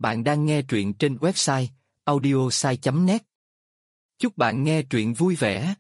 Bạn đang nghe truyện trên website audiosai.net. Chúc bạn nghe truyện vui vẻ.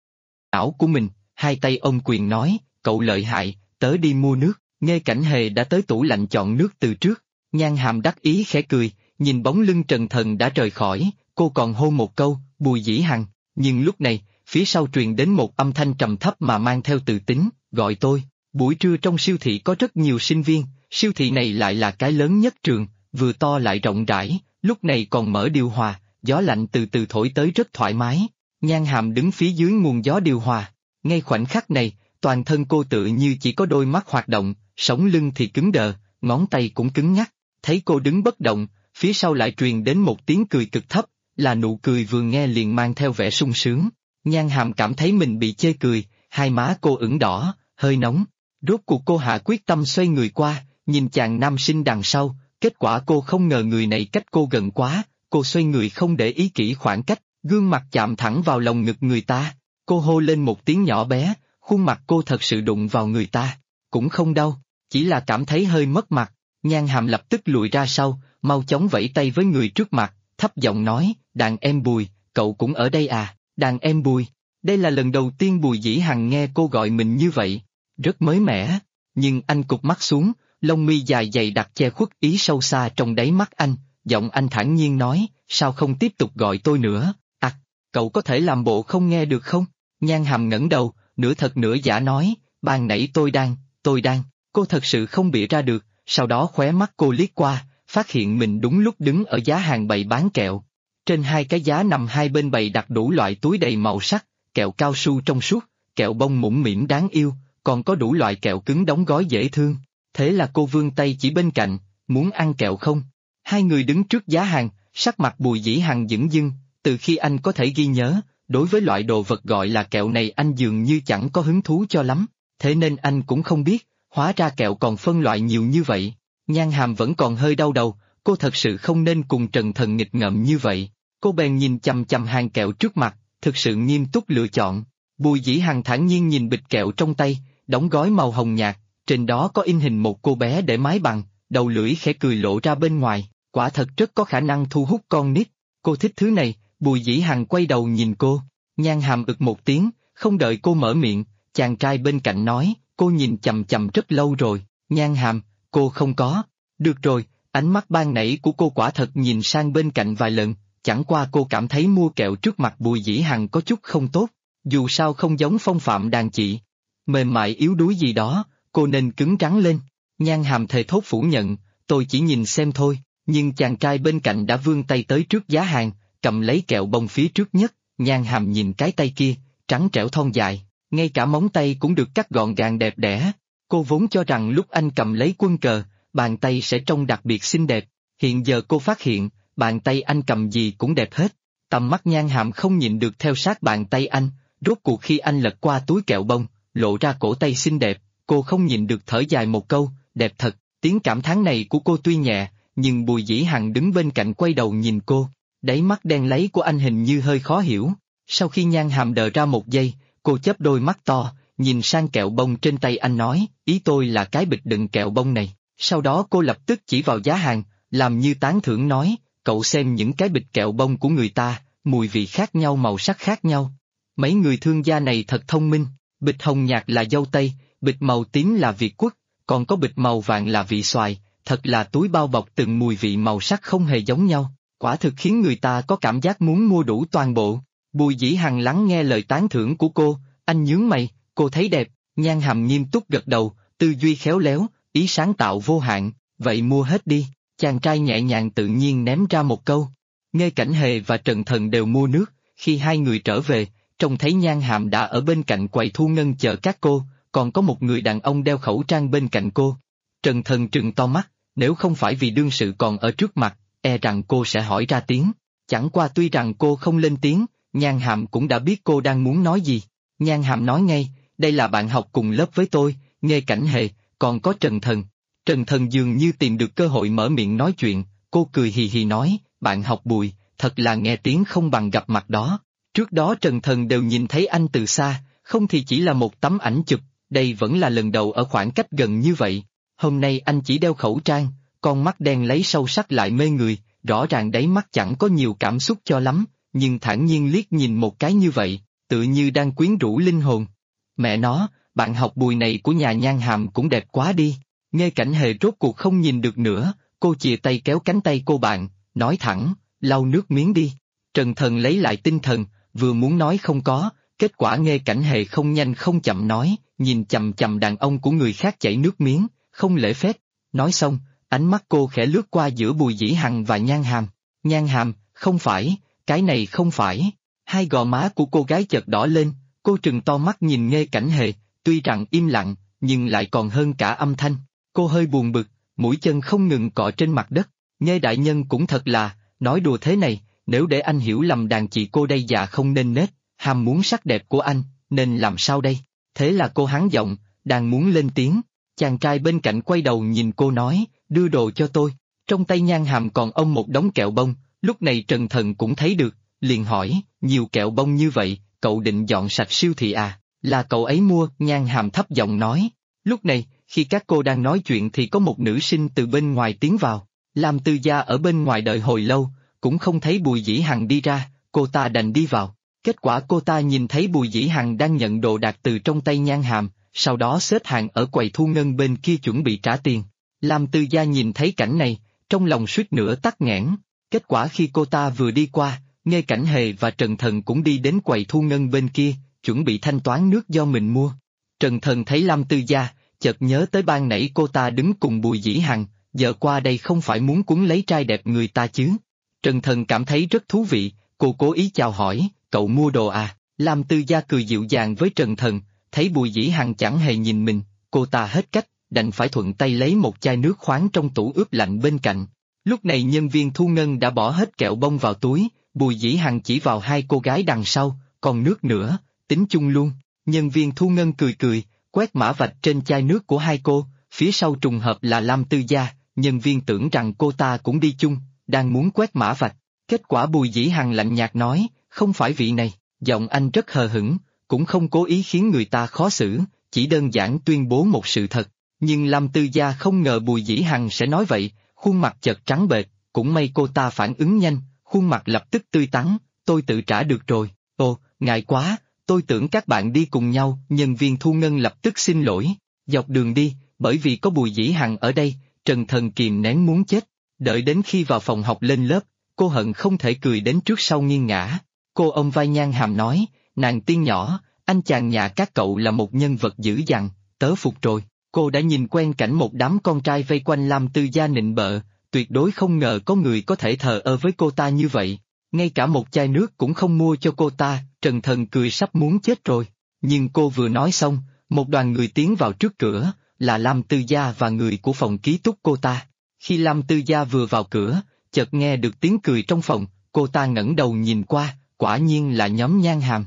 Ảo của mình, hai tay ôm quyền nói, cậu lợi hại, tớ đi mua nước. Nghe Cảnh Hề đã tới tủ lạnh chọn nước từ trước. Nhan Hàm đắc ý khẽ cười, nhìn bóng lưng Trần Thần đã rời khỏi, cô còn hô một câu, Bùi Dĩ Hằng. Nhưng lúc này, phía sau truyền đến một âm thanh trầm thấp mà mang theo tự tính, gọi tôi. Buổi trưa trong siêu thị có rất nhiều sinh viên, siêu thị này lại là cái lớn nhất trường, vừa to lại rộng rãi, lúc này còn mở điều hòa, gió lạnh từ từ thổi tới rất thoải mái. Nhan Hàm đứng phía dưới nguồn gió điều hòa, ngay khoảnh khắc này, toàn thân cô tựa như chỉ có đôi mắt hoạt động, sống lưng thì cứng đờ, ngón tay cũng cứng nhắc. Thấy cô đứng bất động, phía sau lại truyền đến một tiếng cười cực thấp, là nụ cười vừa nghe liền mang theo vẻ sung sướng. Nhan Hàm cảm thấy mình bị chê cười, hai má cô ửng đỏ, hơi nóng. Rốt cuộc cô hạ quyết tâm xoay người qua, nhìn chàng nam sinh đằng sau, kết quả cô không ngờ người này cách cô gần quá, cô xoay người không để ý kỹ khoảng cách, gương mặt chạm thẳng vào lồng ngực người ta. Cô hô lên một tiếng nhỏ bé, khuôn mặt cô thật sự đụng vào người ta, cũng không đau, chỉ là cảm thấy hơi mất mặt. Nhan Hàm lập tức lùi ra sau, mau chóng vẫy tay với người trước mặt, thấp giọng nói, đàn em Bùi, cậu cũng ở đây à, đàn em Bùi. Đây là lần đầu tiên Bùi Dĩ Hằng nghe cô gọi mình như vậy, rất mới mẻ, nhưng anh cụp mắt xuống, lông mi dài dày đặc che khuất ý sâu xa trong đáy mắt anh, giọng anh thản nhiên nói, sao không tiếp tục gọi tôi nữa, à, cậu có thể làm bộ không nghe được không? Nhan Hàm ngẩng đầu, nửa thật nửa giả nói, ban nãy tôi đang, cô thật sự không bịa ra được, sau đó khóe mắt cô liếc qua, phát hiện mình đúng lúc đứng ở giá hàng bày bán kẹo. Trên hai cái giá nằm hai bên bày đặt đủ loại túi đầy màu sắc, kẹo cao su trong suốt, kẹo bông mũm mĩm đáng yêu, còn có đủ loại kẹo cứng đóng gói dễ thương. Thế là cô vươn tay chỉ bên cạnh, muốn ăn kẹo không? Hai người đứng trước giá hàng, sắc mặt Bùi Dĩ Hằng dửng dưng, từ khi anh có thể ghi nhớ, đối với loại đồ vật gọi là kẹo này anh dường như chẳng có hứng thú cho lắm, thế nên anh cũng không biết, hóa ra kẹo còn phân loại nhiều như vậy. Nhan Hàm vẫn còn hơi đau đầu, cô thật sự không nên cùng Trần Thần nghịch ngợm như vậy. Cô bèn nhìn chằm chằm hàng kẹo trước mặt, thực sự nghiêm túc lựa chọn. Bùi Dĩ Hằng thản nhiên nhìn bịch kẹo trong tay, đóng gói màu hồng nhạt, trên đó có in hình một cô bé để mái bằng, đầu lưỡi khẽ cười lộ ra bên ngoài, quả thật rất có khả năng thu hút con nít. Cô thích thứ này, Bùi Dĩ Hằng quay đầu nhìn cô, Nhan Hàm ực một tiếng, không đợi cô mở miệng, chàng trai bên cạnh nói, cô nhìn chằm chằm rất lâu rồi. Nhan Hàm, cô không có. Được rồi, ánh mắt ban nãy của cô quả thật nhìn sang bên cạnh vài lần, chẳng qua cô cảm thấy mua kẹo trước mặt Bùi Dĩ Hằng có chút không tốt, dù sao không giống phong phạm đàn chị. Mềm mại yếu đuối gì đó, cô nên cứng rắn lên. Nhan Hàm thề thốt phủ nhận, tôi chỉ nhìn xem thôi, nhưng chàng trai bên cạnh đã vươn tay tới trước giá hàng, cầm lấy kẹo bông phía trước nhất. Nhan Hàm nhìn cái tay kia, trắng trẻo thon dài, ngay cả móng tay cũng được cắt gọn gàng đẹp đẽ. Cô vốn cho rằng lúc anh cầm lấy quân cờ, bàn tay sẽ trông đặc biệt xinh đẹp, hiện giờ cô phát hiện, bàn tay anh cầm gì cũng đẹp hết. Tầm mắt Nhan Hàm không nhịn được theo sát bàn tay anh, rốt cuộc khi anh lật qua túi kẹo bông, lộ ra cổ tay xinh đẹp, cô không nhịn được thở dài một câu, đẹp thật. Tiếng cảm thán này của cô tuy nhẹ, nhưng Bùi Dĩ Hằng đứng bên cạnh quay đầu nhìn cô, đáy mắt đen láy của anh hình như hơi khó hiểu. Sau khi Nhan Hàm đờ ra một giây, cô chớp đôi mắt to, nhìn sang kẹo bông trên tay anh nói, ý tôi là cái bịch đựng kẹo bông này. Sau đó cô lập tức chỉ vào giá hàng, làm như tán thưởng nói, cậu xem những cái bịch kẹo bông của người ta, mùi vị khác nhau màu sắc khác nhau. Mấy người thương gia này thật thông minh, bịch hồng nhạt là dâu tây, bịch màu tím là Việt quất, còn có bịch màu vàng là vị xoài, thật là túi bao bọc từng mùi vị màu sắc không hề giống nhau, quả thực khiến người ta có cảm giác muốn mua đủ toàn bộ. Bùi Dĩ Hằng lắng nghe lời tán thưởng của cô, anh nhướng mày, cô thấy đẹp. Nhan Hàm nghiêm túc gật đầu, tư duy khéo léo, ý sáng tạo vô hạn, vậy mua hết đi. Chàng trai nhẹ nhàng tự nhiên ném ra một câu. Nghe Cảnh Hề và Trần Thần đều mua nước, khi hai người trở về, trông thấy Nhan Hàm đã ở bên cạnh quầy thu ngân chờ các cô, còn có một người đàn ông đeo khẩu trang bên cạnh cô. Trần Thần trừng to mắt, nếu không phải vì đương sự còn ở trước mặt, e rằng cô sẽ hỏi ra tiếng. Chẳng qua tuy rằng cô không lên tiếng, Nhan Hàm cũng đã biết cô đang muốn nói gì. Nhan Hàm nói ngay, đây là bạn học cùng lớp với tôi, Nghe Cảnh Hề, còn có Trần Thần. Trần Thần dường như tìm được cơ hội mở miệng nói chuyện, cô cười hì hì nói, bạn học Bùi, thật là nghe tiếng không bằng gặp mặt đó. Trước đó Trần Thần đều nhìn thấy anh từ xa, không thì chỉ là một tấm ảnh chụp, đây vẫn là lần đầu ở khoảng cách gần như vậy. Hôm nay anh chỉ đeo khẩu trang, con mắt đen lấy sâu sắc lại mê người, rõ ràng đáy mắt chẳng có nhiều cảm xúc cho lắm, nhưng thản nhiên liếc nhìn một cái như vậy, tự như đang quyến rũ linh hồn. Mẹ nó, bạn học Bùi này của nhà Nhan Hàm cũng đẹp quá đi. Nghe Cảnh Hề rốt cuộc không nhìn được nữa, cô chìa tay kéo cánh tay cô bạn, nói thẳng, lau nước miếng đi. Trần Thần lấy lại tinh thần, vừa muốn nói không có, kết quả nghe Cảnh Hề không nhanh không chậm nói, nhìn chằm chằm đàn ông của người khác chảy nước miếng, không lễ phép. Nói xong, ánh mắt cô khẽ lướt qua giữa Bùi Dĩ Hằng và Nhan Hàm. Nhan Hàm, không phải, cái này không phải. Hai gò má của cô gái chợt đỏ lên, cô trừng to mắt nhìn Nghe Cảnh Hề, tuy rằng im lặng, nhưng lại còn hơn cả âm thanh. Cô hơi buồn bực, mũi chân không ngừng cọ trên mặt đất. Nghe đại nhân cũng thật là, nói đùa thế này, nếu để anh hiểu lầm đàn chị cô đây dạ không nên nết, ham muốn sắc đẹp của anh, nên làm sao đây? Thế là cô hắng giọng, đang muốn lên tiếng. Chàng trai bên cạnh quay đầu nhìn cô nói, đưa đồ cho tôi. Trong tay Nhan Hàm còn ôm một đống kẹo bông, lúc này Trần Thần cũng thấy được, liền hỏi, nhiều kẹo bông như vậy, cậu định dọn sạch siêu thị à? Là cậu ấy mua, Nhan Hàm thấp giọng nói. Lúc này, khi các cô đang nói chuyện thì có một nữ sinh từ bên ngoài tiến vào. Lam Tư Gia ở bên ngoài đợi hồi lâu, cũng không thấy Bùi Dĩ Hằng đi ra, cô ta đành đi vào. Kết quả cô ta nhìn thấy Bùi Dĩ Hằng đang nhận đồ đạc từ trong tay Nhan Hàm, sau đó xếp hàng ở quầy thu ngân bên kia chuẩn bị trả tiền. Lam Tư Gia nhìn thấy cảnh này, trong lòng suýt nữa tắc nghẽn. Kết quả khi cô ta vừa đi qua, Nghe Cảnh Hề và Trần Thần cũng đi đến quầy thu ngân bên kia, chuẩn bị thanh toán nước do mình mua. Trần Thần thấy Lam Tư Gia, chợt nhớ tới ban nãy cô ta đứng cùng Bùi Dĩ Hằng, giờ qua đây không phải muốn cuốn lấy trai đẹp người ta chứ. Trần Thần cảm thấy rất thú vị, cô cố ý chào hỏi, cậu mua đồ à? Lam Tư Gia cười dịu dàng với Trần Thần, thấy Bùi Dĩ Hằng chẳng hề nhìn mình, cô ta hết cách, đành phải thuận tay lấy một chai nước khoáng trong tủ ướp lạnh bên cạnh. Lúc này nhân viên thu ngân đã bỏ hết kẹo bông vào túi, Bùi Dĩ Hằng chỉ vào hai cô gái đằng sau, còn nước nữa, tính chung luôn. Nhân viên thu ngân cười cười, quét mã vạch trên chai nước của hai cô, phía sau trùng hợp là Lam Tư Gia, nhân viên tưởng rằng cô ta cũng đi chung, đang muốn quét mã vạch. Kết quả Bùi Dĩ Hằng lạnh nhạt nói, không phải vị này, giọng anh rất hờ hững, cũng không cố ý khiến người ta khó xử, chỉ đơn giản tuyên bố một sự thật. Nhưng Lam Tư Gia không ngờ Bùi Dĩ Hằng sẽ nói vậy, khuôn mặt chợt trắng bệch, cũng may cô ta phản ứng nhanh, khuôn mặt lập tức tươi tắn, tôi tự trả được rồi. Ồ, ngại quá, tôi tưởng các bạn đi cùng nhau, nhân viên thu ngân lập tức xin lỗi. Dọc đường đi, bởi vì có Bùi Dĩ Hằng ở đây, Trần Thần kìm nén muốn chết. Đợi đến khi vào phòng học lên lớp, cô hận không thể cười đến trước sau nghiêng ngã. Cô ôm vai Nhan Hàm nói, nàng tiên nhỏ, anh chàng nhà các cậu là một nhân vật dữ dằn, tớ phục rồi. Cô đã nhìn quen cảnh một đám con trai vây quanh Lam Tư Gia nịnh bợ, tuyệt đối không ngờ có người có thể thờ ơ với cô ta như vậy. Ngay cả một chai nước cũng không mua cho cô ta, Trần Thần cười sắp muốn chết rồi. Nhưng cô vừa nói xong, một đoàn người tiến vào trước cửa, là Lam Tư Gia và người của phòng ký túc cô ta. Khi Lam Tư Gia vừa vào cửa, chợt nghe được tiếng cười trong phòng, cô ta ngẩng đầu nhìn qua, quả nhiên là nhóm Nhan Hàm.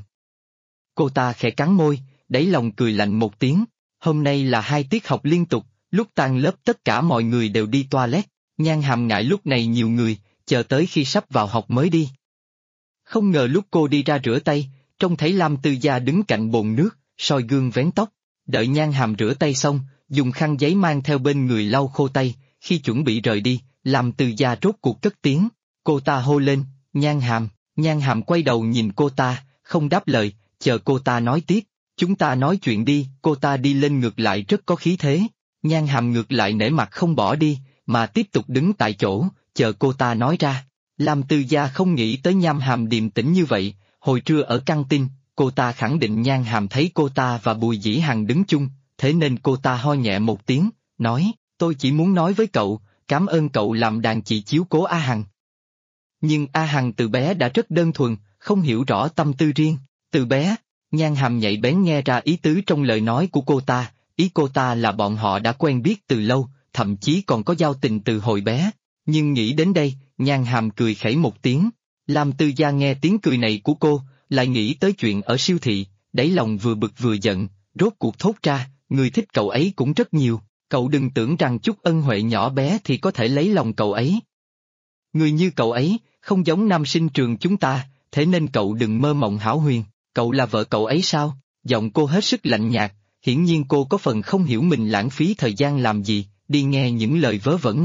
Cô ta khẽ cắn môi, đáy lòng cười lạnh một tiếng. Hôm nay là 2 tiết học liên tục, lúc tan lớp tất cả mọi người đều đi toilet, Nhan Hàm ngại lúc này nhiều người, chờ tới khi sắp vào học mới đi. Không ngờ lúc cô đi ra rửa tay, trông thấy Lam Tư Gia đứng cạnh bồn nước, soi gương vén tóc, đợi Nhan Hàm rửa tay xong, dùng khăn giấy mang theo bên người lau khô tay, khi chuẩn bị rời đi, Lam Tư Gia rốt cuộc cất tiếng, cô ta hô lên, Nhan Hàm quay đầu nhìn cô ta, không đáp lời, chờ cô ta nói tiếp. Chúng ta nói chuyện đi, cô ta đi lên ngược lại rất có khí thế. Nhan Hàm ngược lại nể mặt không bỏ đi, mà tiếp tục đứng tại chỗ, chờ cô ta nói ra. Lam Tư Gia không nghĩ tới Nhan Hàm điềm tĩnh như vậy, hồi trưa ở căng tin, cô ta khẳng định Nhan Hàm thấy cô ta và Bùi Dĩ Hằng đứng chung, thế nên cô ta ho nhẹ một tiếng, nói, tôi chỉ muốn nói với cậu, cảm ơn cậu làm đàn chị chiếu cố A Hằng. Nhưng A Hằng từ bé đã rất đơn thuần, không hiểu rõ tâm tư riêng, từ bé. Nhan Hàm nhạy bén nghe ra ý tứ trong lời nói của cô ta, ý cô ta là bọn họ đã quen biết từ lâu, thậm chí còn có giao tình từ hồi bé. Nhưng nghĩ đến đây, Nhan Hàm cười khẩy một tiếng. Lam Tư Gia nghe tiếng cười này của cô, lại nghĩ tới chuyện ở siêu thị, đáy lòng vừa bực vừa giận, rốt cuộc thốt ra, người thích cậu ấy cũng rất nhiều, cậu đừng tưởng rằng chút ân huệ nhỏ bé thì có thể lấy lòng cậu ấy. Người như cậu ấy, không giống nam sinh trường chúng ta, thế nên cậu đừng mơ mộng hão huyền. Cậu là vợ cậu ấy sao? Giọng cô hết sức lạnh nhạt, hiển nhiên cô có phần không hiểu mình lãng phí thời gian làm gì, đi nghe những lời vớ vẩn này.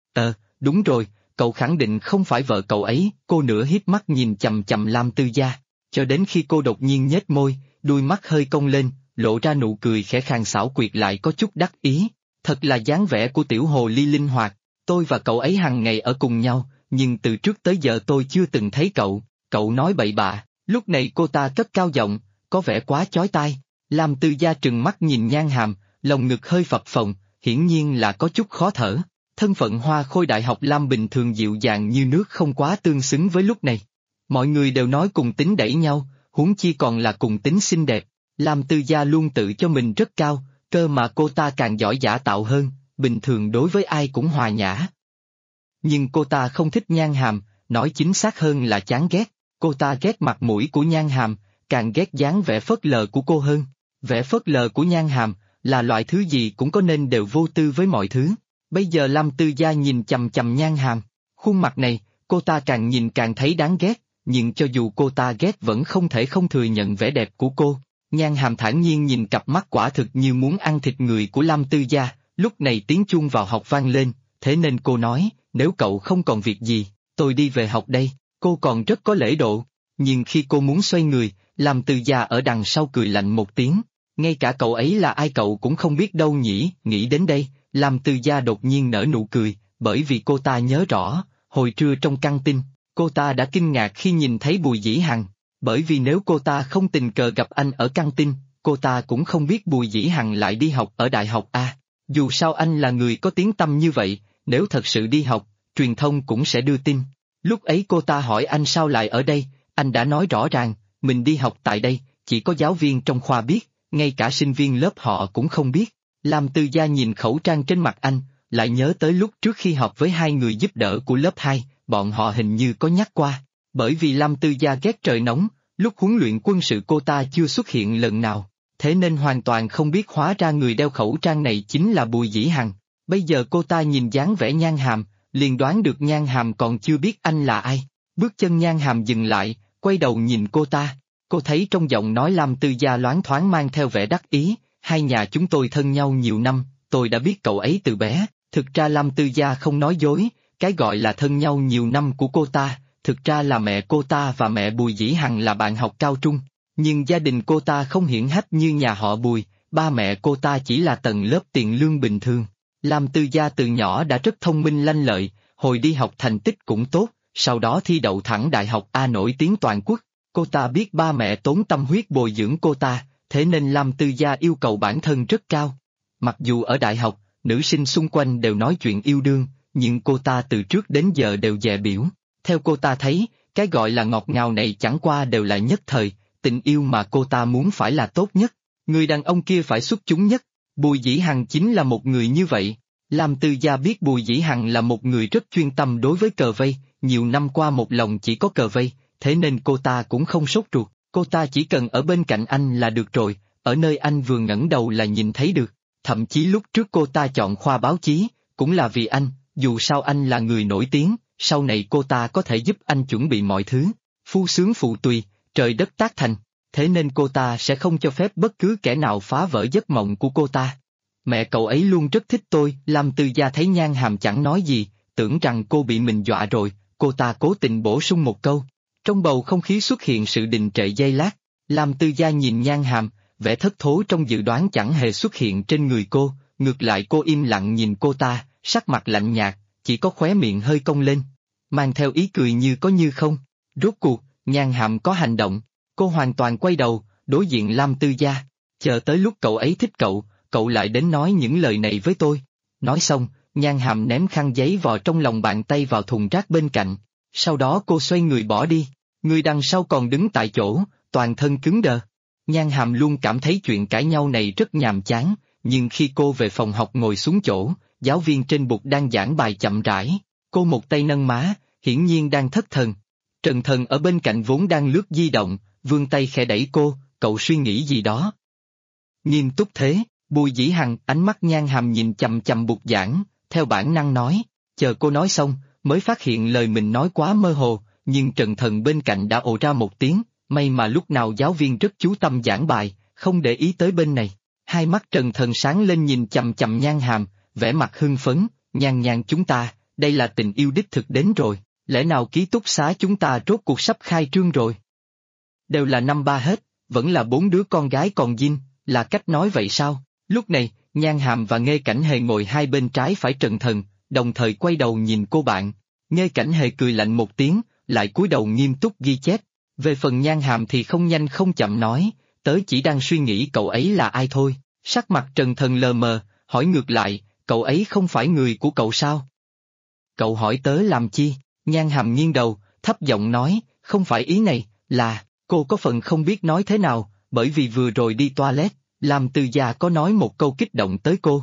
Đúng rồi, cậu khẳng định không phải vợ cậu ấy, cô nửa hiếp mắt nhìn chằm chằm Lam Tư Gia, cho đến khi cô đột nhiên nhếch môi, đuôi mắt hơi cong lên, lộ ra nụ cười khẽ khàng xảo quyệt lại có chút đắc ý. Thật là dáng vẻ của tiểu hồ ly linh hoạt, tôi và cậu ấy hàng ngày ở cùng nhau, nhưng từ trước tới giờ tôi chưa từng thấy cậu nói bậy bạ. Lúc này cô ta cất cao giọng, có vẻ quá chói tai. Lam Tư Gia trừng mắt nhìn Nhan Hàm, lồng ngực hơi phập phồng, hiển nhiên là có chút khó thở. Thân phận hoa khôi đại học Lam bình thường dịu dàng như nước không quá tương xứng với lúc này. Mọi người đều nói cùng tính đẩy nhau, huống chi còn là cùng tính xinh đẹp. Lam Tư Gia luôn tự cho mình rất cao, cơ mà cô ta càng giỏi giả tạo hơn, bình thường đối với ai cũng hòa nhã. Nhưng cô ta không thích Nhan Hàm, nói chính xác hơn là chán ghét. Cô ta ghét mặt mũi của Nhan Hàm, càng ghét dáng vẻ phớt lờ của cô hơn. Vẻ phớt lờ của Nhan Hàm là loại thứ gì cũng có nên đều vô tư với mọi thứ. Bây giờ Lam Tư Gia nhìn chằm chằm Nhan Hàm, khuôn mặt này, cô ta càng nhìn càng thấy đáng ghét, nhưng cho dù cô ta ghét vẫn không thể không thừa nhận vẻ đẹp của cô. Nhan Hàm thản nhiên nhìn cặp mắt quả thực như muốn ăn thịt người của Lam Tư Gia, lúc này tiếng chuông vào học vang lên, thế nên cô nói, nếu cậu không còn việc gì, tôi đi về học đây. Cô còn rất có lễ độ, nhưng khi cô muốn xoay người, Lam Tư Gia ở đằng sau cười lạnh một tiếng, ngay cả cậu ấy là ai cậu cũng không biết đâu nhỉ. Nghĩ đến đây, Lam Tư Gia đột nhiên nở nụ cười, bởi vì cô ta nhớ rõ, hồi trưa trong căng tin, cô ta đã kinh ngạc khi nhìn thấy Bùi Dĩ Hằng, bởi vì nếu cô ta không tình cờ gặp anh ở căng tin, cô ta cũng không biết Bùi Dĩ Hằng lại đi học ở đại học A. Dù sao anh là người có tiếng tăm như vậy, nếu thật sự đi học, truyền thông cũng sẽ đưa tin. Lúc ấy cô ta hỏi anh sao lại ở đây, anh đã nói rõ ràng, mình đi học tại đây, chỉ có giáo viên trong khoa biết, ngay cả sinh viên lớp họ cũng không biết. Lam Tư Gia nhìn khẩu trang trên mặt anh, lại nhớ tới lúc trước khi họp với hai người giúp đỡ của lớp 2, bọn họ hình như có nhắc qua. Bởi vì Lam Tư Gia ghét trời nóng, lúc huấn luyện quân sự cô ta chưa xuất hiện lần nào, thế nên hoàn toàn không biết hóa ra người đeo khẩu trang này chính là Bùi Dĩ Hằng. Bây giờ cô ta nhìn dáng vẻ Nhan Hàm, liền đoán được Nhan Hàm còn chưa biết anh là ai. Bước chân Nhan Hàm dừng lại, quay đầu nhìn cô ta. Cô thấy trong giọng nói Lam Tư Gia loáng thoáng mang theo vẻ đắc ý, hai nhà chúng tôi thân nhau nhiều năm, tôi đã biết cậu ấy từ bé. Thực ra Lam Tư Gia không nói dối, cái gọi là thân nhau nhiều năm của cô ta, thực ra là mẹ cô ta và mẹ Bùi Dĩ Hằng là bạn học cao trung. Nhưng gia đình cô ta không hiển hách như nhà họ Bùi, ba mẹ cô ta chỉ là tầng lớp tiền lương bình thường. Lam Tư Gia từ nhỏ đã rất thông minh lanh lợi, hồi đi học thành tích cũng tốt, sau đó thi đậu thẳng đại học A nổi tiếng toàn quốc. Cô ta biết ba mẹ tốn tâm huyết bồi dưỡng cô ta, thế nên Lam Tư Gia yêu cầu bản thân rất cao. Mặc dù ở đại học, nữ sinh xung quanh đều nói chuyện yêu đương, nhưng cô ta từ trước đến giờ đều dè biểu. Theo cô ta thấy, cái gọi là ngọt ngào này chẳng qua đều là nhất thời, tình yêu mà cô ta muốn phải là tốt nhất, người đàn ông kia phải xuất chúng nhất. Bùi Dĩ Hằng chính là một người như vậy. Lam Tư Gia biết Bùi Dĩ Hằng là một người rất chuyên tâm đối với cờ vây, nhiều năm qua một lòng chỉ có cờ vây, thế nên cô ta cũng không sốt ruột, cô ta chỉ cần ở bên cạnh anh là được rồi, ở nơi anh vừa ngẩng đầu là nhìn thấy được. Thậm chí lúc trước cô ta chọn khoa báo chí, cũng là vì anh, dù sao anh là người nổi tiếng, sau này cô ta có thể giúp anh chuẩn bị mọi thứ. Phu sướng phụ tùy, trời đất tác thành, thế nên cô ta sẽ không cho phép bất cứ kẻ nào phá vỡ giấc mộng của cô ta. Mẹ cậu ấy luôn rất thích tôi. Lam Tư Gia thấy Nhan Hàm chẳng nói gì, tưởng rằng cô bị mình dọa rồi, cô ta cố tình bổ sung một câu. Trong bầu không khí xuất hiện sự đình trệ giây lát, Lam Tư Gia nhìn Nhan Hàm, vẻ thất thố trong dự đoán chẳng hề xuất hiện trên người cô, ngược lại cô im lặng nhìn cô ta, sắc mặt lạnh nhạt, chỉ có khóe miệng hơi cong lên, mang theo ý cười như có như không. Rốt cuộc, Nhan Hàm có hành động, cô hoàn toàn quay đầu, đối diện Lam Tư Gia, chờ tới lúc cậu ấy thích cậu lại đến nói những lời này với tôi. Nói xong, Nhan Hàm ném khăn giấy vào trong lòng bàn tay vào thùng rác bên cạnh, sau đó cô xoay người bỏ đi, người đằng sau còn đứng tại chỗ, toàn thân cứng đờ. Nhan Hàm luôn cảm thấy chuyện cãi nhau này rất nhàm chán, nhưng khi cô về phòng học ngồi xuống chỗ, giáo viên trên bục đang giảng bài chậm rãi, cô một tay nâng má, hiển nhiên đang thất thần. Trần Thần ở bên cạnh vốn đang lướt di động, vươn tay khẽ đẩy cô, cậu suy nghĩ gì đó. Nghiêm túc thế, Bùi Dĩ Hằng, ánh mắt Nhan Hàm nhìn chằm chằm bục giảng, theo bản năng nói, chờ cô nói xong, mới phát hiện lời mình nói quá mơ hồ, nhưng Trần Thần bên cạnh đã ồ ra một tiếng, may mà lúc nào giáo viên rất chú tâm giảng bài, không để ý tới bên này. Hai mắt Trần Thần sáng lên nhìn chằm chằm Nhan Hàm, vẻ mặt hưng phấn, Nhan chúng ta, đây là tình yêu đích thực đến rồi, lẽ nào ký túc xá chúng ta rốt cuộc sắp khai trương rồi? Đều là năm ba hết, vẫn là 4 đứa con gái còn dinh, là cách nói vậy sao? Lúc này, Nhan Hàm và Nghê Cảnh Hề ngồi hai bên trái phải Trần Thần, đồng thời quay đầu nhìn cô bạn. Nghê Cảnh Hề cười lạnh một tiếng, lại cúi đầu nghiêm túc ghi chép. Về phần Nhan Hàm thì không nhanh không chậm nói, tớ chỉ đang suy nghĩ cậu ấy là ai thôi. Sắc mặt Trần Thần lờ mờ, hỏi ngược lại, cậu ấy không phải người của cậu sao? Cậu hỏi tớ làm chi? Nhan Hàm nghiêng đầu, thấp giọng nói, không phải ý này, là, cô có phần không biết nói thế nào, bởi vì vừa rồi đi toilet, Lam Tư Gia có nói một câu kích động tới cô.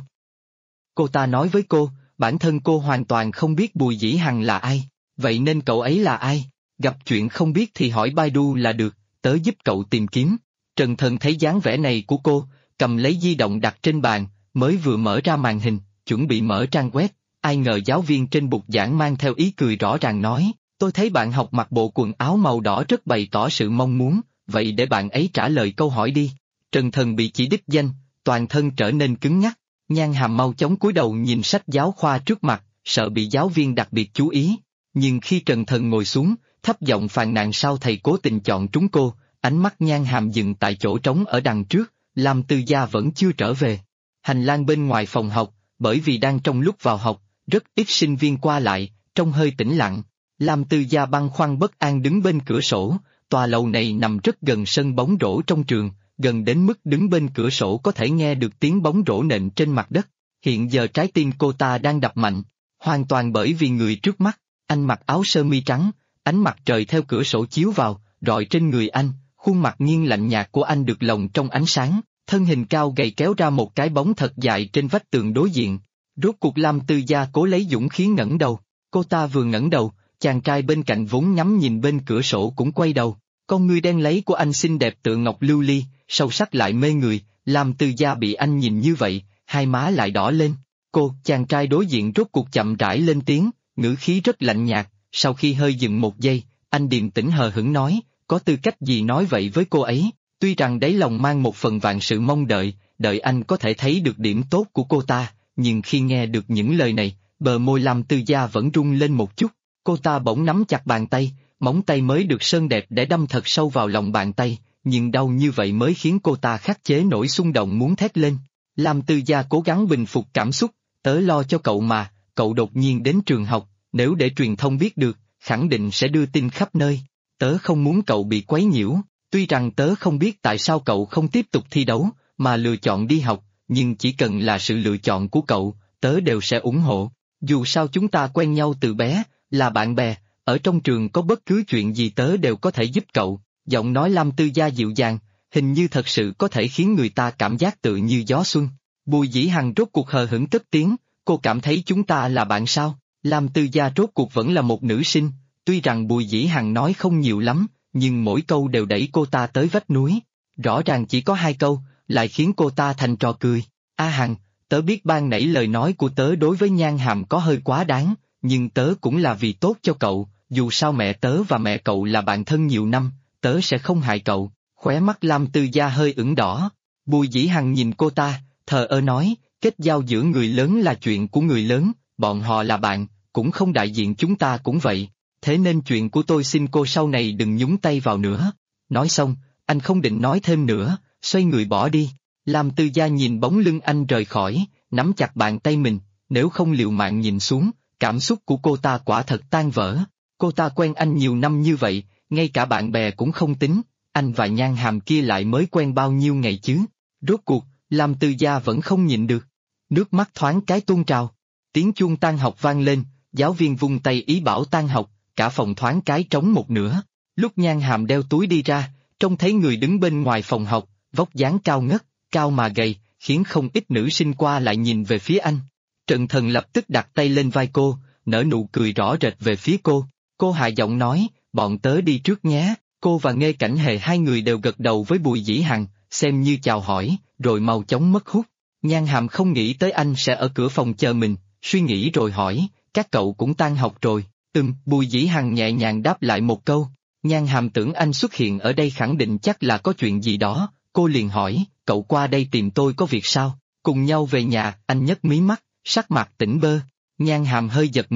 Cô ta nói với cô, bản thân cô hoàn toàn không biết Bùi Dĩ Hằng là ai, vậy nên cậu ấy là ai? Gặp chuyện không biết thì hỏi Baidu là được, tớ giúp cậu tìm kiếm. Trần Thần thấy dáng vẻ này của cô, cầm lấy di động đặt trên bàn, mới vừa mở ra màn hình, chuẩn bị mở trang web, ai ngờ giáo viên trên bục giảng mang theo ý cười rõ ràng nói, tôi thấy bạn học mặc bộ quần áo màu đỏ rất bày tỏ sự mong muốn, vậy để bạn ấy trả lời câu hỏi đi. Trần Thần bị chỉ đích danh, toàn thân trở nên cứng nhắc, Nhan Hàm mau chóng cúi đầu nhìn sách giáo khoa trước mặt, sợ bị giáo viên đặc biệt chú ý. Nhưng khi Trần Thần ngồi xuống, thấp giọng phàn nàn sao thầy cố tình chọn trúng cô, ánh mắt Nhan Hàm dừng tại chỗ trống ở đằng trước, Lam Tư Gia vẫn chưa trở về. Hành lang bên ngoài phòng học, bởi vì đang trong lúc vào học, rất ít sinh viên qua lại, trông hơi tĩnh lặng. Lam Tư Gia băn khoăn bất an đứng bên cửa sổ, tòa lầu này nằm rất gần sân bóng rổ trong trường, gần đến mức đứng bên cửa sổ có thể nghe được tiếng bóng rổ nện trên mặt đất. Hiện giờ trái tim cô ta đang đập mạnh, hoàn toàn bởi vì người trước mắt. Anh mặc áo sơ mi trắng, ánh mặt trời theo cửa sổ chiếu vào, rọi trên người anh, khuôn mặt nghiêng lạnh nhạt của anh được lồng trong ánh sáng, thân hình cao gầy kéo ra một cái bóng thật dài trên vách tường đối diện. Rốt cuộc Lam Tư Gia cố lấy dũng khí ngẩng đầu, cô ta vừa ngẩng đầu, chàng trai bên cạnh vốn ngắm nhìn bên cửa sổ cũng quay đầu, con ngươi đen láy của anh xinh đẹp tựa ngọc lưu ly, sâu sắc lại mê người. Lam Tư Gia bị anh nhìn như vậy, hai má lại đỏ lên. Chàng trai đối diện rốt cuộc chậm rãi lên tiếng, ngữ khí rất lạnh nhạt, sau khi hơi dừng một giây, anh điềm tĩnh hờ hững nói, có tư cách gì nói vậy với cô ấy, tuy rằng đáy lòng mang một phần vạn sự mong đợi, đợi anh có thể thấy được điểm tốt của cô ta, nhưng khi nghe được những lời này, bờ môi Lam Tư Gia vẫn rung lên một chút, cô ta bỗng nắm chặt bàn tay, móng tay mới được sơn đẹp để đâm thật sâu vào lòng bàn tay, nhưng đau như vậy mới khiến cô ta khắc chế nỗi xung động muốn thét lên. Lam Tư Gia cố gắng bình phục cảm xúc, tớ lo cho cậu mà, cậu đột nhiên đến trường học, nếu để truyền thông biết được, khẳng định sẽ đưa tin khắp nơi. Tớ không muốn cậu bị quấy nhiễu, tuy rằng tớ không biết tại sao cậu không tiếp tục thi đấu, mà lựa chọn đi học, nhưng chỉ cần là sự lựa chọn của cậu, tớ đều sẽ ủng hộ. Dù sao chúng ta quen nhau từ bé, là bạn bè, ở trong trường có bất cứ chuyện gì tớ đều có thể giúp cậu. Giọng nói Lam Tư Gia dịu dàng, hình như thật sự có thể khiến người ta cảm giác tự như gió xuân. Bùi Dĩ Hằng rốt cuộc hờ hững cất tiếng, cô cảm thấy chúng ta là bạn sao? Lam Tư Gia rốt cuộc vẫn là một nữ sinh, tuy rằng Bùi Dĩ Hằng nói không nhiều lắm, nhưng mỗi câu đều đẩy cô ta tới vách núi. Rõ ràng chỉ có 2 câu, lại khiến cô ta thành trò cười. A Hằng, tớ biết ban nãy lời nói của tớ đối với Nhan Hàm có hơi quá đáng, nhưng tớ cũng là vì tốt cho cậu, dù sao mẹ tớ và mẹ cậu là bạn thân nhiều năm, tớ sẽ không hại cậu. Khóe mắt Lam Tư Gia hơi ửng đỏ. Bùi Dĩ Hằng nhìn cô ta, thờ ơ nói, kết giao giữa người lớn là chuyện của người lớn, bọn họ là bạn, cũng không đại diện chúng ta cũng vậy, thế nên chuyện của tôi xin cô sau này đừng nhúng tay vào nữa. Nói xong, anh không định nói thêm nữa, xoay người bỏ đi. Lam Tư Gia nhìn bóng lưng anh rời khỏi, nắm chặt bàn tay mình, nếu không liều mạng nhìn xuống, cảm xúc của cô ta quả thật tan vỡ. Cô ta quen anh nhiều năm như vậy, ngay cả bạn bè cũng không tính, anh và Nhan Hàm kia lại mới quen bao nhiêu ngày chứ. Rốt cuộc, Lam Tư Gia vẫn không nhịn được. Nước mắt thoáng cái tuôn trào. Tiếng chuông tan học vang lên, giáo viên vung tay ý bảo tan học, cả phòng thoáng cái trống một nửa. Lúc Nhan Hàm đeo túi đi ra, trông thấy người đứng bên ngoài phòng học, vóc dáng cao ngất, cao mà gầy, khiến không ít nữ sinh qua lại nhìn về phía anh. Trần Thần lập tức đặt tay lên vai cô, nở nụ cười rõ rệt về phía cô. Cô hạ giọng nói, bọn tớ đi trước nhé. Cô và Nghê Cảnh Hề hai người đều gật đầu với Bùi Dĩ Hằng, xem như chào hỏi, rồi mau chóng mất hút. Nhan Hàm không nghĩ tới anh sẽ ở cửa phòng chờ mình, suy nghĩ rồi hỏi, các cậu cũng tan học rồi. Bùi Dĩ Hằng nhẹ nhàng đáp lại một câu. Nhan Hàm tưởng anh xuất hiện ở đây khẳng định chắc là có chuyện gì đó, cô liền hỏi, cậu qua đây tìm tôi có việc sao? Cùng nhau về nhà, anh nhấc mí mắt, sắc mặt tỉnh bơ. Nhan Hàm hơi giật mình,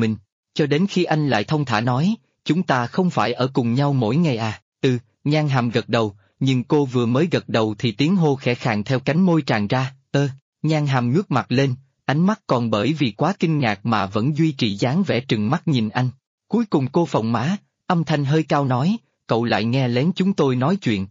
cho đến khi anh lại thông thả nói, chúng ta không phải ở cùng nhau mỗi ngày à, Nhan Hàm gật đầu, nhưng cô vừa mới gật đầu thì tiếng hô khẽ khàng theo cánh môi tràn ra, Nhan Hàm ngước mặt lên, ánh mắt còn bởi vì quá kinh ngạc mà vẫn duy trì dáng vẻ trừng mắt nhìn anh. Cuối cùng cô phồng má, âm thanh hơi cao nói, cậu lại nghe lén chúng tôi nói chuyện.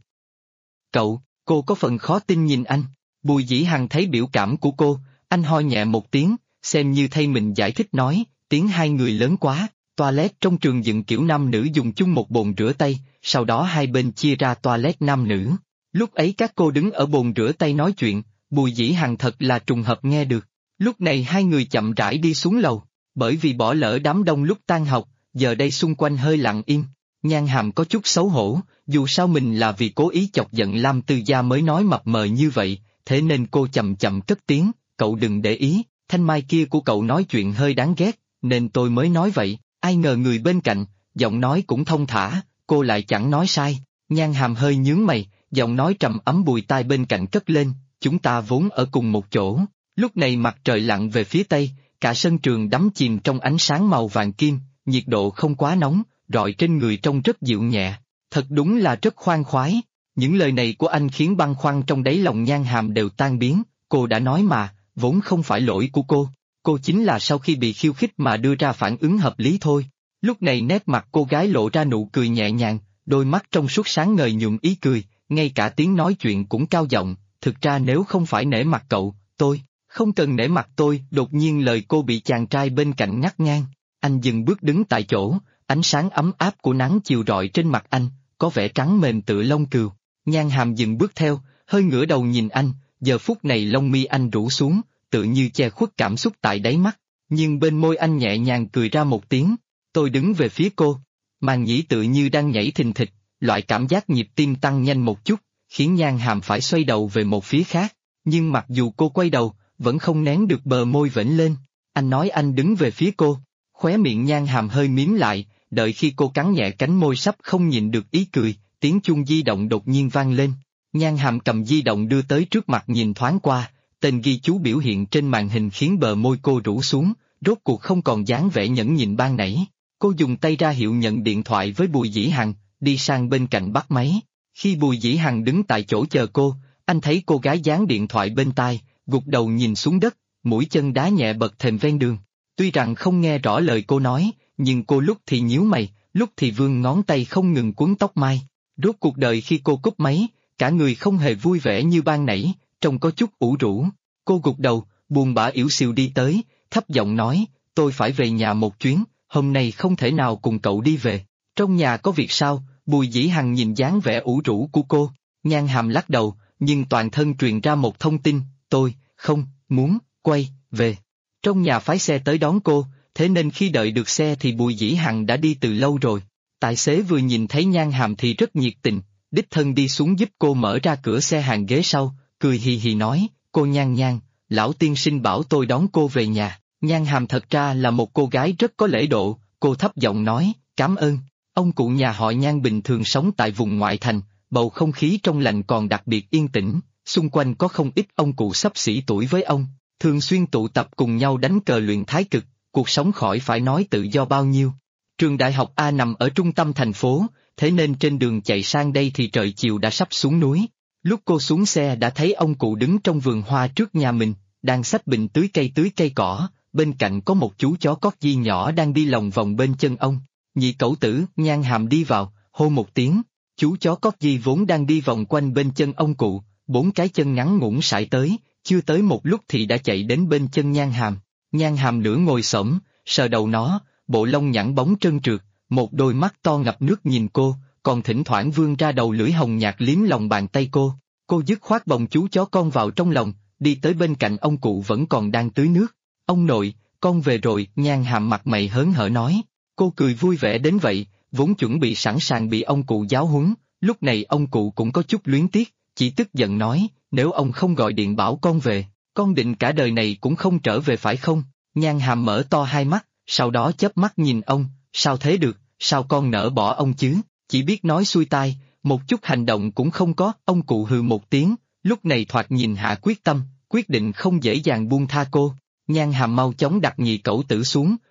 Cô có phần khó tin nhìn anh. Bùi Dĩ Hằng thấy biểu cảm của cô, anh ho nhẹ một tiếng, xem như thay mình giải thích nói, tiếng hai người lớn quá, toilet trong trường dựng kiểu nam nữ dùng chung một bồn rửa tay, sau đó hai bên chia ra toilet nam nữ. Lúc ấy các cô đứng ở bồn rửa tay nói chuyện, Bùi Dĩ Hằng thật là trùng hợp nghe được. Lúc này hai người chậm rãi đi xuống lầu, bởi vì bỏ lỡ đám đông lúc tan học, giờ đây xung quanh hơi lặng im. Nhan Hàm có chút xấu hổ, dù sao mình là vì cố ý chọc giận Lam Tư Gia mới nói mập mờ như vậy, thế nên cô chậm chậm cất tiếng, cậu đừng để ý, thanh mai kia của cậu nói chuyện hơi đáng ghét, nên tôi mới nói vậy, ai ngờ người bên cạnh, giọng nói cũng thông thả, cô lại chẳng nói sai. Nhan Hàm hơi nhướng mày, giọng nói trầm ấm bùi tai bên cạnh cất lên, chúng ta vốn ở cùng một chỗ. Lúc này mặt trời lặn về phía tây, cả sân trường đắm chìm trong ánh sáng màu vàng kim, nhiệt độ không quá nóng, rọi trên người trông rất dịu nhẹ, thật đúng là rất khoan khoái. Những lời này của anh khiến băn khoăn trong đáy lòng Nhan Hàm đều tan biến, cô đã nói mà, vốn không phải lỗi của cô chính là sau khi bị khiêu khích mà đưa ra phản ứng hợp lý thôi. Lúc này nét mặt cô gái lộ ra nụ cười nhẹ nhàng, đôi mắt trong suốt sáng ngời nhuộm ý cười, ngay cả tiếng nói chuyện cũng cao giọng, thực ra nếu không phải nể mặt cậu, tôi không cần nể mặt tôi. Đột nhiên lời cô bị chàng trai bên cạnh ngắt ngang, anh dừng bước đứng tại chỗ, ánh sáng ấm áp của nắng chiều rọi trên mặt anh, có vẻ trắng mềm tựa lông cừu. Nhan Hàm dừng bước theo, hơi ngửa đầu nhìn anh, giờ phút này lông mi anh rũ xuống, tự như che khuất cảm xúc tại đáy mắt, nhưng bên môi anh nhẹ nhàng cười ra một tiếng. Tôi đứng về phía cô, màn nhĩ tự như đang nhảy thình thịch, loại cảm giác nhịp tim tăng nhanh một chút, khiến Nhan Hàm phải xoay đầu về một phía khác, nhưng mặc dù cô quay đầu, vẫn không nén được bờ môi vểnh lên. Anh nói anh đứng về phía cô, khóe miệng Nhan Hàm hơi mím lại, đợi khi cô cắn nhẹ cánh môi sắp không nhịn được ý cười, tiếng chuông di động đột nhiên vang lên. Nhan Hàm cầm di động đưa tới trước mặt nhìn thoáng qua, tên ghi chú biểu hiện trên màn hình khiến bờ môi cô rũ xuống, rốt cuộc không còn dáng vẻ nhẫn nhịn ban nãy. Cô dùng tay ra hiệu nhận điện thoại với Bùi Dĩ Hằng, đi sang bên cạnh bắt máy. Khi Bùi Dĩ Hằng đứng tại chỗ chờ cô, anh thấy cô gái dán điện thoại bên tai, gục đầu nhìn xuống đất, mũi chân đá nhẹ bậc thềm ven đường. Tuy rằng không nghe rõ lời cô nói, nhưng cô lúc thì nhíu mày, lúc thì vươn ngón tay không ngừng quấn tóc mai. Rốt cuộc đời khi cô cúp máy, cả người không hề vui vẻ như ban nãy, trông có chút ủ rũ. Cô gục đầu, buồn bã ỉu xìu đi tới, thấp giọng nói, tôi phải về nhà một chuyến, hôm nay không thể nào cùng cậu đi về. Trong nhà có việc sao? Bùi Dĩ Hằng nhìn dáng vẻ ủ rũ của cô, Nhan Hàm lắc đầu, nhưng toàn thân truyền ra một thông tin, tôi không muốn quay về. Trong nhà phái xe tới đón cô, thế nên khi đợi được xe thì Bùi Dĩ Hằng đã đi từ lâu rồi. Tài xế vừa nhìn thấy Nhan Hàm thì rất nhiệt tình, đích thân đi xuống giúp cô mở ra cửa xe hàng ghế sau, cười hì hì nói, cô Nhan Nhan, lão tiên sinh bảo tôi đón cô về nhà. Nhan Hàm thật ra là một cô gái rất có lễ độ, cô thấp giọng nói, cảm ơn. Ông cụ nhà họ Nhan bình thường sống tại vùng ngoại thành, bầu không khí trong lành còn đặc biệt yên tĩnh, xung quanh có không ít ông cụ xấp xỉ tuổi với ông, thường xuyên tụ tập cùng nhau đánh cờ luyện thái cực, cuộc sống khỏi phải nói tự do bao nhiêu. Trường đại học A nằm ở trung tâm thành phố, thế nên trên đường chạy sang đây thì trời chiều đã sắp xuống núi. Lúc cô xuống xe đã thấy ông cụ đứng trong vườn hoa trước nhà mình, đang xách bình tưới cây cỏ, bên cạnh có một chú chó corgi nhỏ đang đi lòng vòng bên chân ông. Nhị cẩu tử, Nhan Hàm đi vào, hô một tiếng, chú chó corgi vốn đang đi vòng quanh bên chân ông cụ, bốn cái chân ngắn ngủn sải tới, chưa tới một lúc thì đã chạy đến bên chân Nhan Hàm. Nhan Hàm nửa ngồi xổm, sờ đầu nó, bộ lông nhẵn bóng trơn trượt, một đôi mắt to ngập nước nhìn cô, còn thỉnh thoảng vươn ra đầu lưỡi hồng nhạt liếm lòng bàn tay cô. Cô dứt khoát bồng chú chó con vào trong lòng, đi tới bên cạnh ông cụ vẫn còn đang tưới nước. Ông nội, con về rồi, Nhan Hàm mặt mày hớn hở nói. Cô cười vui vẻ đến vậy, vốn chuẩn bị sẵn sàng bị ông cụ giáo huấn, lúc này ông cụ cũng có chút luyến tiếc, chỉ tức giận nói, nếu ông không gọi điện bảo con về, con định cả đời này cũng không trở về phải không? Nhan Hàm mở to hai mắt, sau đó chớp mắt nhìn ông, sao thế được, sao con nỡ bỏ ông chứ, chỉ biết nói xuôi tai, một chút hành động cũng không có. Ông cụ hừ một tiếng, lúc này thoạt nhìn hạ quyết tâm, quyết định không dễ dàng buông tha cô. Nhan Hàm mau chóng đặt nhị cẩu tử xuống,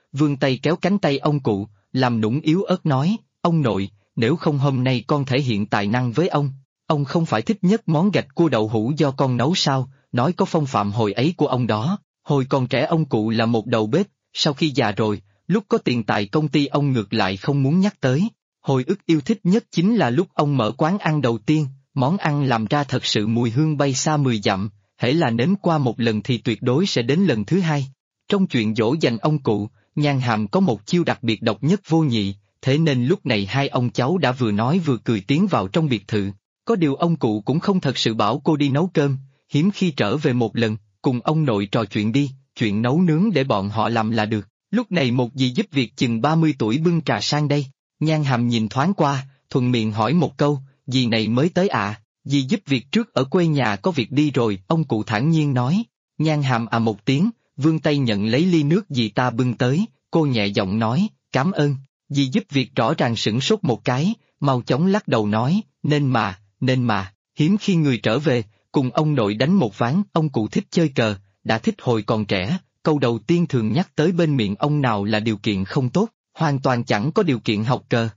vươn tay kéo cánh tay ông cụ, làm nũng yếu ớt nói, ông nội, nếu không hôm nay con thể hiện tài năng với ông không phải thích nhất món gạch cua đậu hũ do con nấu sao, nói có phong phạm hồi ấy của ông đó, hồi còn trẻ ông cụ là một đầu bếp, sau khi già rồi, lúc có tiền tại công ty ông ngược lại không muốn nhắc tới. Hồi ức yêu thích nhất chính là lúc ông mở quán ăn đầu tiên, món ăn làm ra thật sự mùi hương bay xa 10 dặm, hễ là nếm qua một lần thì tuyệt đối sẽ đến lần thứ hai. Trong chuyện dỗ dành ông cụ, Nhan Hàm có một chiêu đặc biệt độc nhất vô nhị, thế nên lúc này hai ông cháu đã vừa nói vừa cười tiến vào trong biệt thự. Có điều ông cụ cũng không thật sự bảo cô đi nấu cơm, hiếm khi trở về một lần, cùng ông nội trò chuyện đi, chuyện nấu nướng để bọn họ làm là được. Lúc này một dì giúp việc chừng 30 tuổi bưng trà sang đây, Nhan Hàm nhìn thoáng qua, thuận miệng hỏi một câu, dì này mới tới à, dì giúp việc trước ở quê nhà có việc đi rồi, ông cụ thản nhiên nói. Nhan Hàm à một tiếng, vươn tay nhận lấy ly nước dì ta bưng tới, cô nhẹ giọng nói, cảm ơn, dì giúp việc rõ ràng sửng sốt một cái, mau chóng lắc đầu nói, nên mà, hiếm khi người trở về, cùng ông nội đánh một ván, ông cụ thích chơi cờ, đã thích hồi còn trẻ, câu đầu tiên thường nhắc tới bên miệng ông nào là điều kiện không tốt, hoàn toàn chẳng có điều kiện học cờ.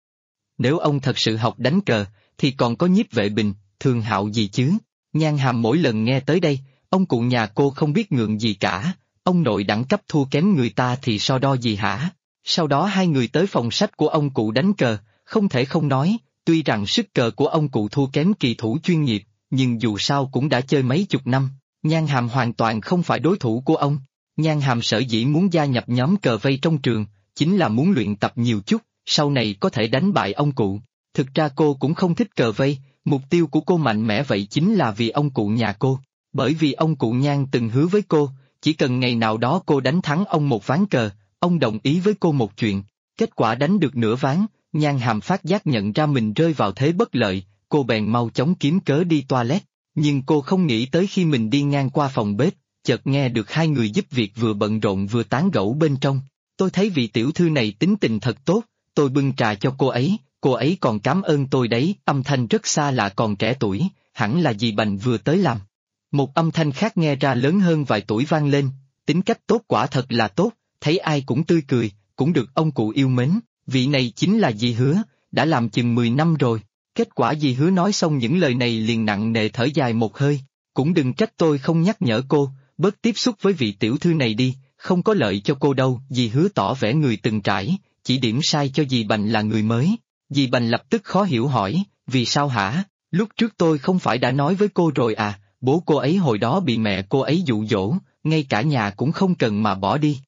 Nếu ông thật sự học đánh cờ, thì còn có Nhiếp Vệ Bình, Thường Hạo gì chứ. Nhan Hàm mỗi lần nghe tới đây, ông cụ nhà cô không biết ngượng gì cả, ông nội đẳng cấp thua kém người ta thì so đo gì hả? Sau đó hai người tới phòng sách của ông cụ đánh cờ, không thể không nói, tuy rằng sức cờ của ông cụ thua kém kỳ thủ chuyên nghiệp, nhưng dù sao cũng đã chơi mấy chục năm, Nhan Hàm hoàn toàn không phải đối thủ của ông. Nhan Hàm sở dĩ muốn gia nhập nhóm cờ vây trong trường, chính là muốn luyện tập nhiều chút, sau này có thể đánh bại ông cụ. Thực ra cô cũng không thích cờ vây, mục tiêu của cô mạnh mẽ vậy chính là vì ông cụ nhà cô. Bởi vì ông cụ Nhan từng hứa với cô, chỉ cần ngày nào đó cô đánh thắng ông một ván cờ, ông đồng ý với cô một chuyện. Kết quả đánh được nửa ván, Nhan Hàm phát giác nhận ra mình rơi vào thế bất lợi, cô bèn mau chóng kiếm cớ đi toilet. Nhưng cô không nghĩ tới khi mình đi ngang qua phòng bếp, chợt nghe được hai người giúp việc vừa bận rộn vừa tán gẫu bên trong. Tôi thấy vị tiểu thư này tính tình thật tốt, tôi bưng trà cho cô ấy còn cảm ơn tôi đấy, âm thanh rất xa lạ còn trẻ tuổi, hẳn là dì Bành vừa tới làm. Một âm thanh khác nghe ra lớn hơn vài tuổi vang lên, tính cách tốt quả thật là tốt, thấy ai cũng tươi cười, cũng được ông cụ yêu mến, vị này chính là dì Hứa, đã làm chừng 10 năm rồi. Kết quả dì Hứa nói xong những lời này liền nặng nề thở dài một hơi, cũng đừng trách tôi không nhắc nhở cô, bớt tiếp xúc với vị tiểu thư này đi, không có lợi cho cô đâu. Dì Hứa tỏ vẻ người từng trải, chỉ điểm sai cho dì Bành là người mới. Dì Bành lập tức khó hiểu hỏi, vì sao hả, lúc trước tôi không phải đã nói với cô rồi à, bố cô ấy hồi đó bị mẹ cô ấy dụ dỗ, ngay cả nhà cũng không cần mà bỏ đi.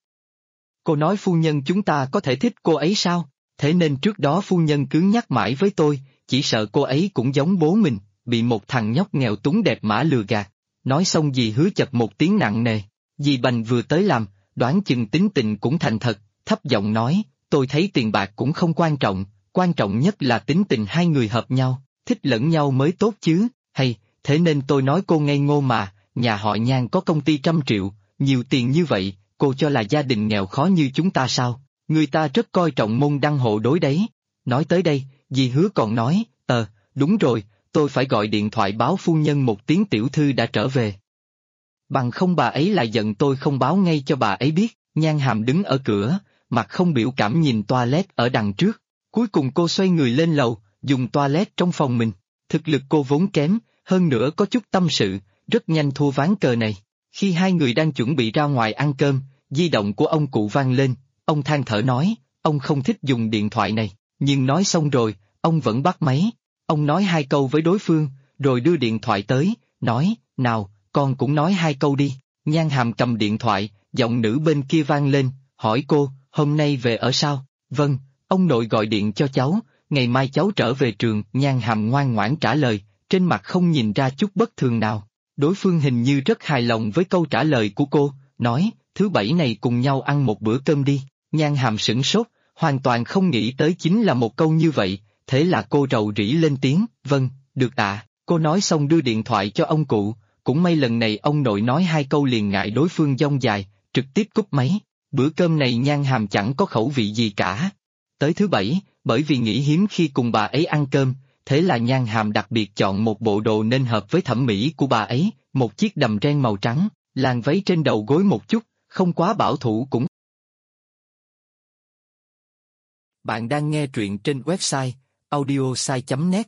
Cô nói phu nhân chúng ta có thể thích cô ấy sao, thế nên trước đó phu nhân cứ nhắc mãi với tôi, chỉ sợ cô ấy cũng giống bố mình, bị một thằng nhóc nghèo túng đẹp mã lừa gạt. Nói xong dì Hứa chật một tiếng nặng nề, dì Bành vừa tới làm, đoán chừng tính tình cũng thành thật, thấp giọng nói, tôi thấy tiền bạc cũng không quan trọng nhất là tính tình hai người hợp nhau, thích lẫn nhau mới tốt chứ, hay, thế nên tôi nói cô ngây ngô mà, nhà họ Nhan có công ty 100 triệu, nhiều tiền như vậy, cô cho là gia đình nghèo khó như chúng ta sao, người ta rất coi trọng môn đăng hộ đối đấy. Nói tới đây, dì Hứa còn nói, đúng rồi, tôi phải gọi điện thoại báo phu nhân một tiếng tiểu thư đã trở về. Bằng không bà ấy lại giận tôi không báo ngay cho bà ấy biết. Nhan Hàm đứng ở cửa, mặt không biểu cảm nhìn toilet ở đằng trước. Cuối cùng cô xoay người lên lầu, dùng toilet trong phòng mình. Thực lực cô vốn kém, hơn nữa có chút tâm sự, rất nhanh thua ván cờ này. Khi hai người đang chuẩn bị ra ngoài ăn cơm, di động của ông cụ vang lên, ông than thở nói, ông không thích dùng điện thoại này, nhưng nói xong rồi, ông vẫn bắt máy. Ông nói hai câu với đối phương, rồi đưa điện thoại tới, nói, nào, con cũng nói hai câu đi. Nhan Hàm cầm điện thoại, giọng nữ bên kia vang lên, hỏi cô, hôm nay về ở sao? Vâng, ông nội gọi điện cho cháu, ngày mai cháu trở về trường. Nhan Hàm ngoan ngoãn trả lời, trên mặt không nhìn ra chút bất thường nào. Đối phương hình như rất hài lòng với câu trả lời của cô, nói, thứ bảy này cùng nhau ăn một bữa cơm đi. Nhan Hàm sửng sốt, hoàn toàn không nghĩ tới chính là một câu như vậy, thế là cô rầu rĩ lên tiếng, vâng, được ạ. Cô nói xong đưa điện thoại cho ông cụ, cũng may lần này ông nội nói hai câu liền ngại đối phương dông dài, trực tiếp cúp máy. Bữa cơm này Nhan Hàm chẳng có khẩu vị gì cả. Tới thứ bảy, bởi vì nghĩ hiếm khi cùng bà ấy ăn cơm, thế là Nhan Hàm đặc biệt chọn một bộ đồ nên hợp với thẩm mỹ của bà ấy, một chiếc đầm ren màu trắng, làn váy trên đầu gối một chút, không quá bảo thủ cũng Bạn đang nghe truyện trên website audiosai.net.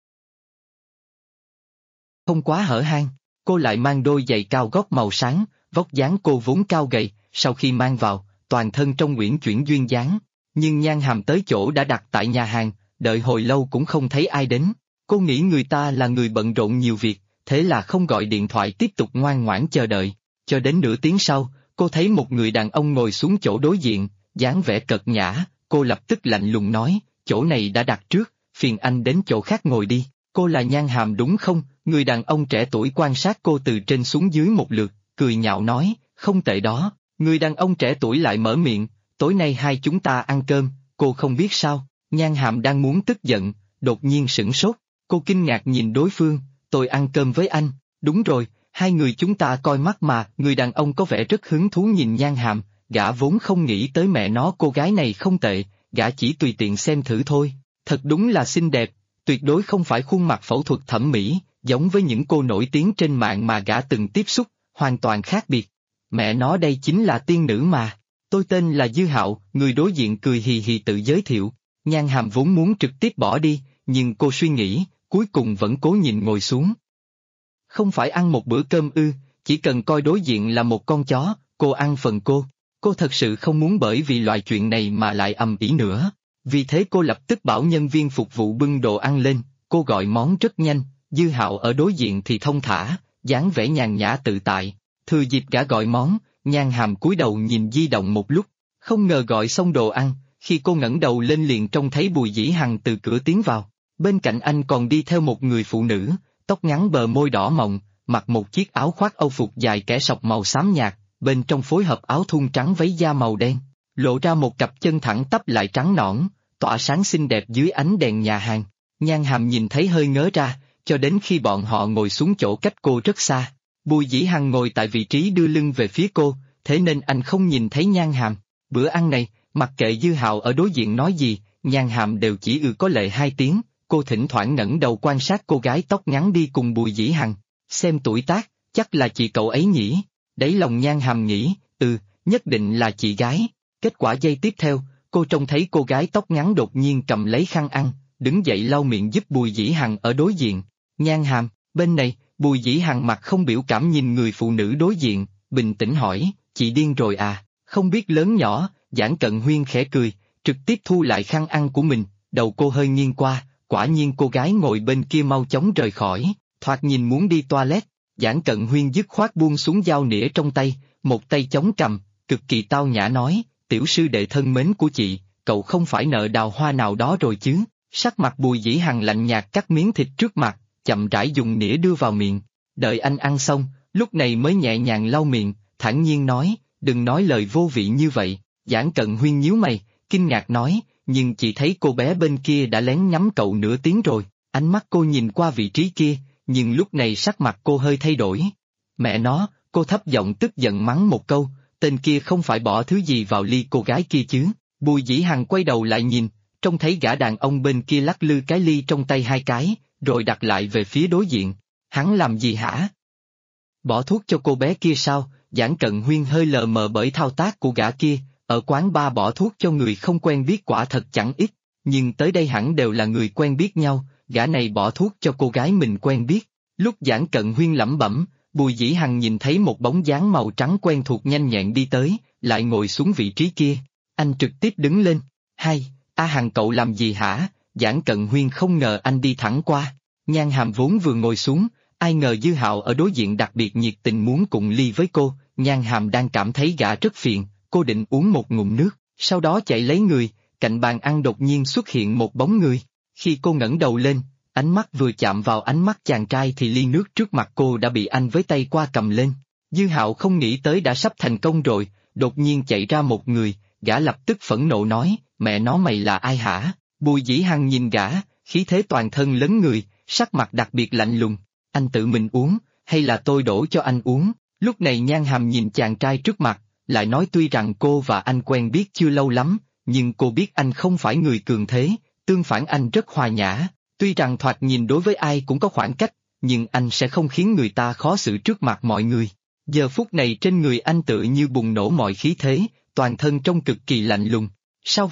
Không quá hở hang, cô lại mang đôi giày cao gót màu sáng, vóc dáng cô vốn cao gầy, sau khi mang vào, toàn thân trong uyển chuyển duyên dáng. Nhưng Nhan Hàm tới chỗ đã đặt tại nhà hàng, đợi hồi lâu cũng không thấy ai đến. Cô nghĩ người ta là người bận rộn nhiều việc, thế là không gọi điện thoại tiếp tục ngoan ngoãn chờ đợi. Cho đến nửa tiếng sau, cô thấy một người đàn ông ngồi xuống chỗ đối diện, dáng vẻ cợt nhã, cô lập tức lạnh lùng nói, chỗ này đã đặt trước, phiền anh đến chỗ khác ngồi đi. Cô là Nhan Hàm đúng không? Người đàn ông trẻ tuổi quan sát cô từ trên xuống dưới một lượt, cười nhạo nói, không tệ đó. Người đàn ông trẻ tuổi lại mở miệng, tối nay hai chúng ta ăn cơm, cô không biết sao? Nhan Hàm đang muốn tức giận, đột nhiên sửng sốt, cô kinh ngạc nhìn đối phương, tôi ăn cơm với anh, đúng rồi, hai người chúng ta coi mắt mà. Người đàn ông có vẻ rất hứng thú nhìn Nhan Hàm, gã vốn không nghĩ tới mẹ nó cô gái này không tệ, gã chỉ tùy tiện xem thử thôi, thật đúng là xinh đẹp, tuyệt đối không phải khuôn mặt phẫu thuật thẩm mỹ, giống với những cô nổi tiếng trên mạng mà gã từng tiếp xúc, hoàn toàn khác biệt. Mẹ nó đây chính là tiên nữ mà. Tôi tên là Dư Hạo, người đối diện cười hì hì tự giới thiệu. Nhan Hàm vốn muốn trực tiếp bỏ đi, nhưng cô suy nghĩ, cuối cùng vẫn cố nhìn ngồi xuống. Không phải ăn một bữa cơm ư, chỉ cần coi đối diện là một con chó, cô ăn phần cô. Cô thật sự không muốn bởi vì loại chuyện này mà lại ầm ĩ nữa. Vì thế cô lập tức bảo nhân viên phục vụ bưng đồ ăn lên, cô gọi món rất nhanh, Dư Hạo ở đối diện thì thông thả, dáng vẻ nhàn nhã tự tại. Thừa dịp gã gọi món, Nhan Hàm cúi đầu nhìn di động một lúc, không ngờ gọi xong đồ ăn, khi cô ngẩng đầu lên liền trông thấy Bùi Dĩ Hằng từ cửa tiến vào. Bên cạnh anh còn đi theo một người phụ nữ, tóc ngắn bờ môi đỏ mọng, mặc một chiếc áo khoác âu phục dài kẻ sọc màu xám nhạt, bên trong phối hợp áo thun trắng váy da màu đen, lộ ra một cặp chân thẳng tắp lại trắng nõn, tỏa sáng xinh đẹp dưới ánh đèn nhà hàng. Nhan Hàm nhìn thấy hơi ngớ ra, cho đến khi bọn họ ngồi xuống chỗ cách cô rất xa. Bùi Dĩ Hằng ngồi tại vị trí đưa lưng về phía cô, thế nên anh không nhìn thấy Nhan Hàm. Bữa ăn này, mặc kệ Dư Hạo ở đối diện nói gì, Nhan Hàm đều chỉ có lệ hai tiếng. Cô thỉnh thoảng ngẩng đầu quan sát cô gái tóc ngắn đi cùng Bùi Dĩ Hằng, xem tuổi tác, chắc là chị cậu ấy nhỉ. Đáy lòng Nhan Hàm nghĩ, nhất định là chị gái. Kết quả giây tiếp theo, cô trông thấy cô gái tóc ngắn đột nhiên cầm lấy khăn ăn, đứng dậy lau miệng giúp Bùi Dĩ Hằng ở đối diện. Nhan Hàm, bên này, Bùi Dĩ Hằng mặt không biểu cảm nhìn người phụ nữ đối diện, bình tĩnh hỏi, chị điên rồi à, không biết lớn nhỏ. Giản Cận Huyên khẽ cười, trực tiếp thu lại khăn ăn của mình, đầu cô hơi nghiêng qua, quả nhiên cô gái ngồi bên kia mau chóng rời khỏi, thoạt nhìn muốn đi toilet. Giản Cận Huyên dứt khoát buông xuống dao nĩa trong tay, một tay chống cằm, cực kỳ tao nhã nói, tiểu sư đệ thân mến của chị, cậu không phải nợ đào hoa nào đó rồi chứ? Sắc mặt Bùi Dĩ Hằng lạnh nhạt cắt miếng thịt trước mặt, chậm rãi dùng nĩa đưa vào miệng, đợi anh ăn xong, lúc này mới nhẹ nhàng lau miệng, thản nhiên nói, đừng nói lời vô vị như vậy. Giản Cận Huyên nhíu mày, kinh ngạc nói, nhưng chị thấy cô bé bên kia đã lén nhắm cậu nửa tiếng rồi. Ánh mắt cô nhìn qua vị trí kia, nhưng lúc này sắc mặt cô hơi thay đổi. Mẹ nó, cô thấp giọng tức giận mắng một câu, tên kia không phải bỏ thứ gì vào ly cô gái kia chứ? Bùi Dĩ Hằng quay đầu lại nhìn, trông thấy gã đàn ông bên kia lắc lư cái ly trong tay hai cái, rồi đặt lại về phía đối diện. Hắn làm gì hả? Bỏ thuốc cho cô bé kia sao? Giản Cận Huyên hơi lờ mờ bởi thao tác của gã kia, ở quán bar bỏ thuốc cho người không quen biết quả thật chẳng ít, nhưng tới đây hẳn đều là người quen biết nhau, gã này bỏ thuốc cho cô gái mình quen biết. Lúc Giản Cận Huyên lẩm bẩm, Bùi Dĩ Hằng nhìn thấy một bóng dáng màu trắng quen thuộc nhanh nhẹn đi tới, lại ngồi xuống vị trí kia. Anh trực tiếp đứng lên, A Hằng cậu làm gì hả? Giản Cận Huyên không ngờ anh đi thẳng qua. Nhan Hàm vốn vừa ngồi xuống, ai ngờ Dư Hạo ở đối diện đặc biệt nhiệt tình muốn cùng ly với cô. Nhan Hàm đang cảm thấy gã rất phiền, cô định uống một ngụm nước, sau đó chạy lấy người, cạnh bàn ăn đột nhiên xuất hiện một bóng người. Khi cô ngẩng đầu lên, ánh mắt vừa chạm vào ánh mắt chàng trai thì ly nước trước mặt cô đã bị anh với tay qua cầm lên. Dư Hạo không nghĩ tới đã sắp thành công rồi, đột nhiên chạy ra một người, gã lập tức phẫn nộ nói, mẹ nó mày là ai hả? Bùi Dĩ Hằng nhìn gã, khí thế toàn thân lấn người, sắc mặt đặc biệt lạnh lùng, anh tự mình uống, hay là tôi đổ cho anh uống? Lúc này Nhan Hàm nhìn chàng trai trước mặt, lại nói tuy rằng cô và anh quen biết chưa lâu lắm, nhưng cô biết anh không phải người cường thế, tương phản anh rất hòa nhã, tuy rằng thoạt nhìn đối với ai cũng có khoảng cách, nhưng anh sẽ không khiến người ta khó xử trước mặt mọi người. Giờ phút này trên người anh tự như bùng nổ mọi khí thế, toàn thân trông cực kỳ lạnh lùng. Sao vậy?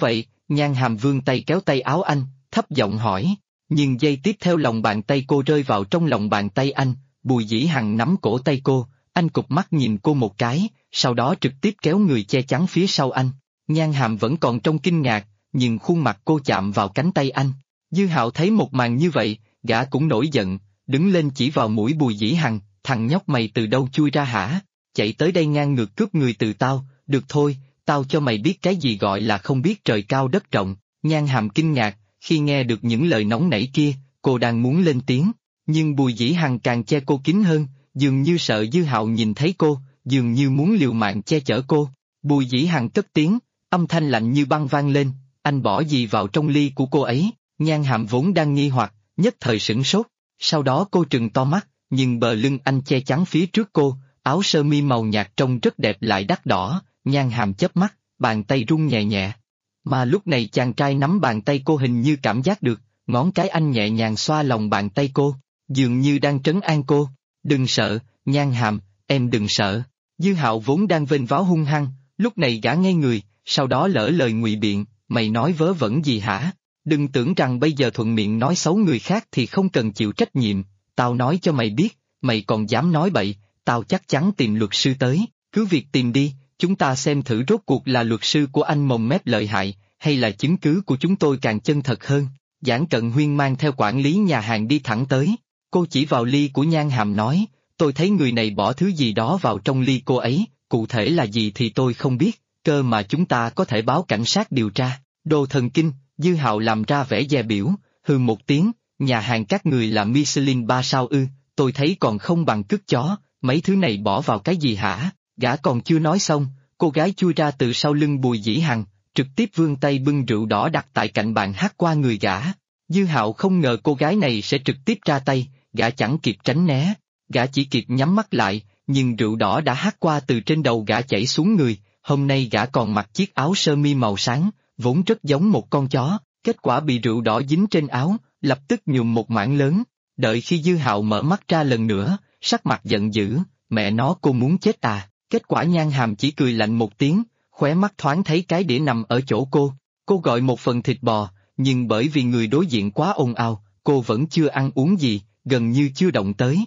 Nhan Hàm vươn tay kéo tay áo anh, thấp giọng hỏi. Nhưng giây tiếp theo lòng bàn tay cô rơi vào trong lòng bàn tay anh, Bùi Dĩ Hằng nắm cổ tay cô, anh cụp mắt nhìn cô một cái, sau đó trực tiếp kéo người che chắn phía sau anh. Nhan Hàm vẫn còn trong kinh ngạc, nhưng khuôn mặt cô chạm vào cánh tay anh. Dư Hạo thấy một màn như vậy, gã cũng nổi giận, đứng lên chỉ vào mũi Bùi Dĩ Hằng, thằng nhóc mày từ đâu chui ra hả? Chạy tới đây ngang ngược cướp người từ tao, được thôi, tao cho mày biết cái gì gọi là không biết trời cao đất rộng. Nhan Hàm kinh ngạc, khi nghe được những lời nóng nảy kia, cô đang muốn lên tiếng, nhưng Bùi Dĩ Hằng càng che cô kín hơn, dường như sợ Dư Hạo nhìn thấy cô, dường như muốn liều mạng che chở cô. Bùi Dĩ Hằng cất tiếng, âm thanh lạnh như băng vang lên, anh bỏ gì vào trong ly của cô ấy? Nhan Hàm vốn đang nghi hoặc, nhất thời sửng sốt, sau đó cô trừng to mắt, nhưng bờ lưng anh che chắn phía trước cô, áo sơ mi màu nhạt trông rất đẹp lại đắt đỏ. Nhan Hàm chớp mắt, bàn tay run nhẹ nhẹ. Mà lúc này chàng trai nắm bàn tay cô hình như cảm giác được, ngón cái anh nhẹ nhàng xoa lòng bàn tay cô, dường như đang trấn an cô. Đừng sợ, Nhan Hàm, em đừng sợ. Dư Hạo vốn đang vênh váo hung hăng, lúc này gã ngây người, sau đó lỡ lời ngụy biện, mày nói vớ vẩn gì hả? Đừng tưởng rằng bây giờ thuận miệng nói xấu người khác thì không cần chịu trách nhiệm, tao nói cho mày biết, mày còn dám nói bậy, tao chắc chắn tìm luật sư tới, cứ việc tìm đi, chúng ta xem thử rốt cuộc là luật sư của anh mồm mép lợi hại, hay là chứng cứ của chúng tôi càng chân thật hơn. Giản Cận Huyên mang theo quản lý nhà hàng đi thẳng tới, cô chỉ vào ly của Nhan Hàm nói, tôi thấy người này bỏ thứ gì đó vào trong ly cô ấy, cụ thể là gì thì tôi không biết, cơ mà chúng ta có thể báo cảnh sát điều tra. Đồ thần kinh, Dư Hạo làm ra vẻ dè biểu, hừ một tiếng, nhà hàng các người là Michelin 3 sao ư, tôi thấy còn không bằng cứt chó, mấy thứ này bỏ vào cái gì hả? Gã còn chưa nói xong, cô gái chui ra từ sau lưng Bùi Dĩ Hằng, trực tiếp vươn tay bưng rượu đỏ đặt tại cạnh bàn hắt qua người gã. Dư Hạo không ngờ cô gái này sẽ trực tiếp ra tay, gã chẳng kịp tránh né, gã chỉ kịp nhắm mắt lại, nhưng rượu đỏ đã hắt qua từ trên đầu gã chảy xuống người. Hôm nay gã còn mặc chiếc áo sơ mi màu sáng, vốn rất giống một con chó, kết quả bị rượu đỏ dính trên áo, lập tức nhuộm một mảng lớn. Đợi khi Dư Hạo mở mắt ra lần nữa, sắc mặt giận dữ, mẹ nó cô muốn chết à? Kết quả Nhan Hàm chỉ cười lạnh một tiếng, khóe mắt thoáng thấy cái đĩa nằm ở chỗ cô gọi một phần thịt bò, nhưng bởi vì người đối diện quá ồn ào, cô vẫn chưa ăn uống gì, gần như chưa động tới.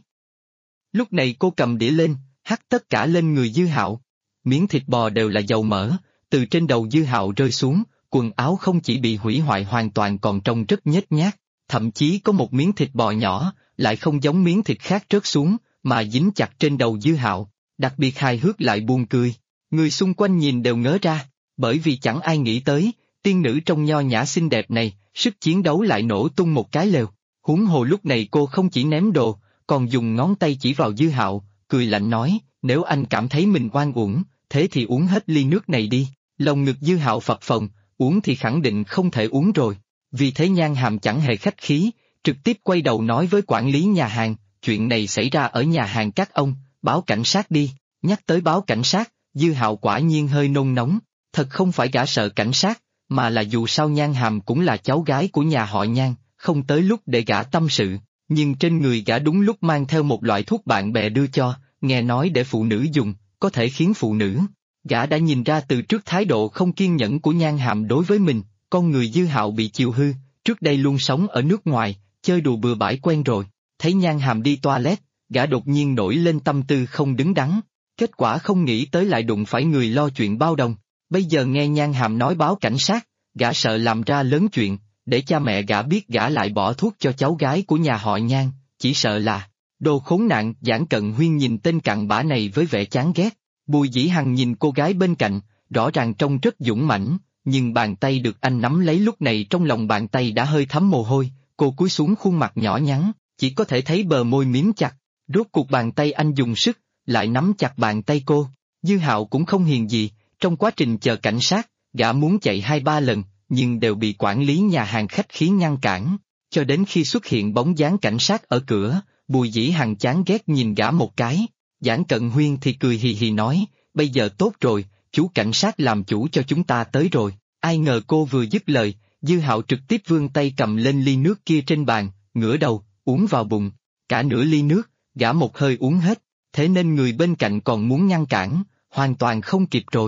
Lúc này cô cầm đĩa lên, hắt tất cả lên người Dư Hạo. Miếng thịt bò đều là dầu mỡ, từ trên đầu Dư Hạo rơi xuống, quần áo không chỉ bị hủy hoại hoàn toàn còn trông rất nhếch nhác, thậm chí có một miếng thịt bò nhỏ, lại không giống miếng thịt khác rớt xuống, mà dính chặt trên đầu Dư Hạo, đặc biệt hài hước lại buồn cười. Người xung quanh nhìn đều ngớ ra, bởi vì chẳng ai nghĩ tới, tiên nữ trong nho nhã xinh đẹp này, sức chiến đấu lại nổ tung một cái lều. Huống hồ lúc này cô không chỉ ném đồ, còn dùng ngón tay chỉ vào Dư Hạo, cười lạnh nói, nếu anh cảm thấy mình oan uổng, thế thì uống hết ly nước này đi. Lòng ngực Dư Hạo phập phồng, uống thì khẳng định không thể uống rồi. Vì thế Nhan Hàm chẳng hề khách khí, trực tiếp quay đầu nói với quản lý nhà hàng, chuyện này xảy ra ở nhà hàng các ông, báo cảnh sát đi. Nhắc tới báo cảnh sát, Dư Hạo quả nhiên hơi nôn nóng, thật không phải gã sợ cảnh sát, mà là dù sao Nhan Hàm cũng là cháu gái của nhà họ Nhan, không tới lúc để gã tâm sự, nhưng trên người gã đúng lúc mang theo một loại thuốc bạn bè đưa cho, nghe nói để phụ nữ dùng, có thể khiến phụ nữ. Gã đã nhìn ra từ trước thái độ không kiên nhẫn của Nhan Hàm đối với mình, con người Dư Hạo bị chiều hư, trước đây luôn sống ở nước ngoài, chơi đùa bừa bãi quen rồi, thấy Nhan Hàm đi toilet, gã đột nhiên nổi lên tâm tư không đứng đắn, kết quả không nghĩ tới lại đụng phải người lo chuyện bao đồng, bây giờ nghe Nhan Hàm nói báo cảnh sát, gã sợ làm ra lớn chuyện, để cha mẹ gã biết gã lại bỏ thuốc cho cháu gái của nhà họ Nhan, chỉ sợ là, đồ khốn nạn. Giản Cận Huyên nhìn tên cặn bã này với vẻ chán ghét, Bùi Dĩ Hằng nhìn cô gái bên cạnh, rõ ràng trông rất dũng mãnh, nhưng bàn tay được anh nắm lấy lúc này trong lòng bàn tay đã hơi thấm mồ hôi, cô cúi xuống khuôn mặt nhỏ nhắn, chỉ có thể thấy bờ môi miếm chặt, rốt cuộc bàn tay anh dùng sức, lại nắm chặt bàn tay cô. Dư Hạo cũng không hiền gì, trong quá trình chờ cảnh sát, gã muốn chạy 2-3 lần, nhưng đều bị quản lý nhà hàng khách khí ngăn cản, cho đến khi xuất hiện bóng dáng cảnh sát ở cửa, Bùi Dĩ Hằng chán ghét nhìn gã một cái. Giản Cận Huyên thì cười hì hì nói, bây giờ tốt rồi, chú cảnh sát làm chủ cho chúng ta tới rồi. Ai ngờ cô vừa dứt lời, Dư Hạo trực tiếp vươn tay cầm lên ly nước kia trên bàn, ngửa đầu, uống vào bụng. Cả nửa ly nước, gã một hơi uống hết, thế nên người bên cạnh còn muốn ngăn cản, hoàn toàn không kịp rồi.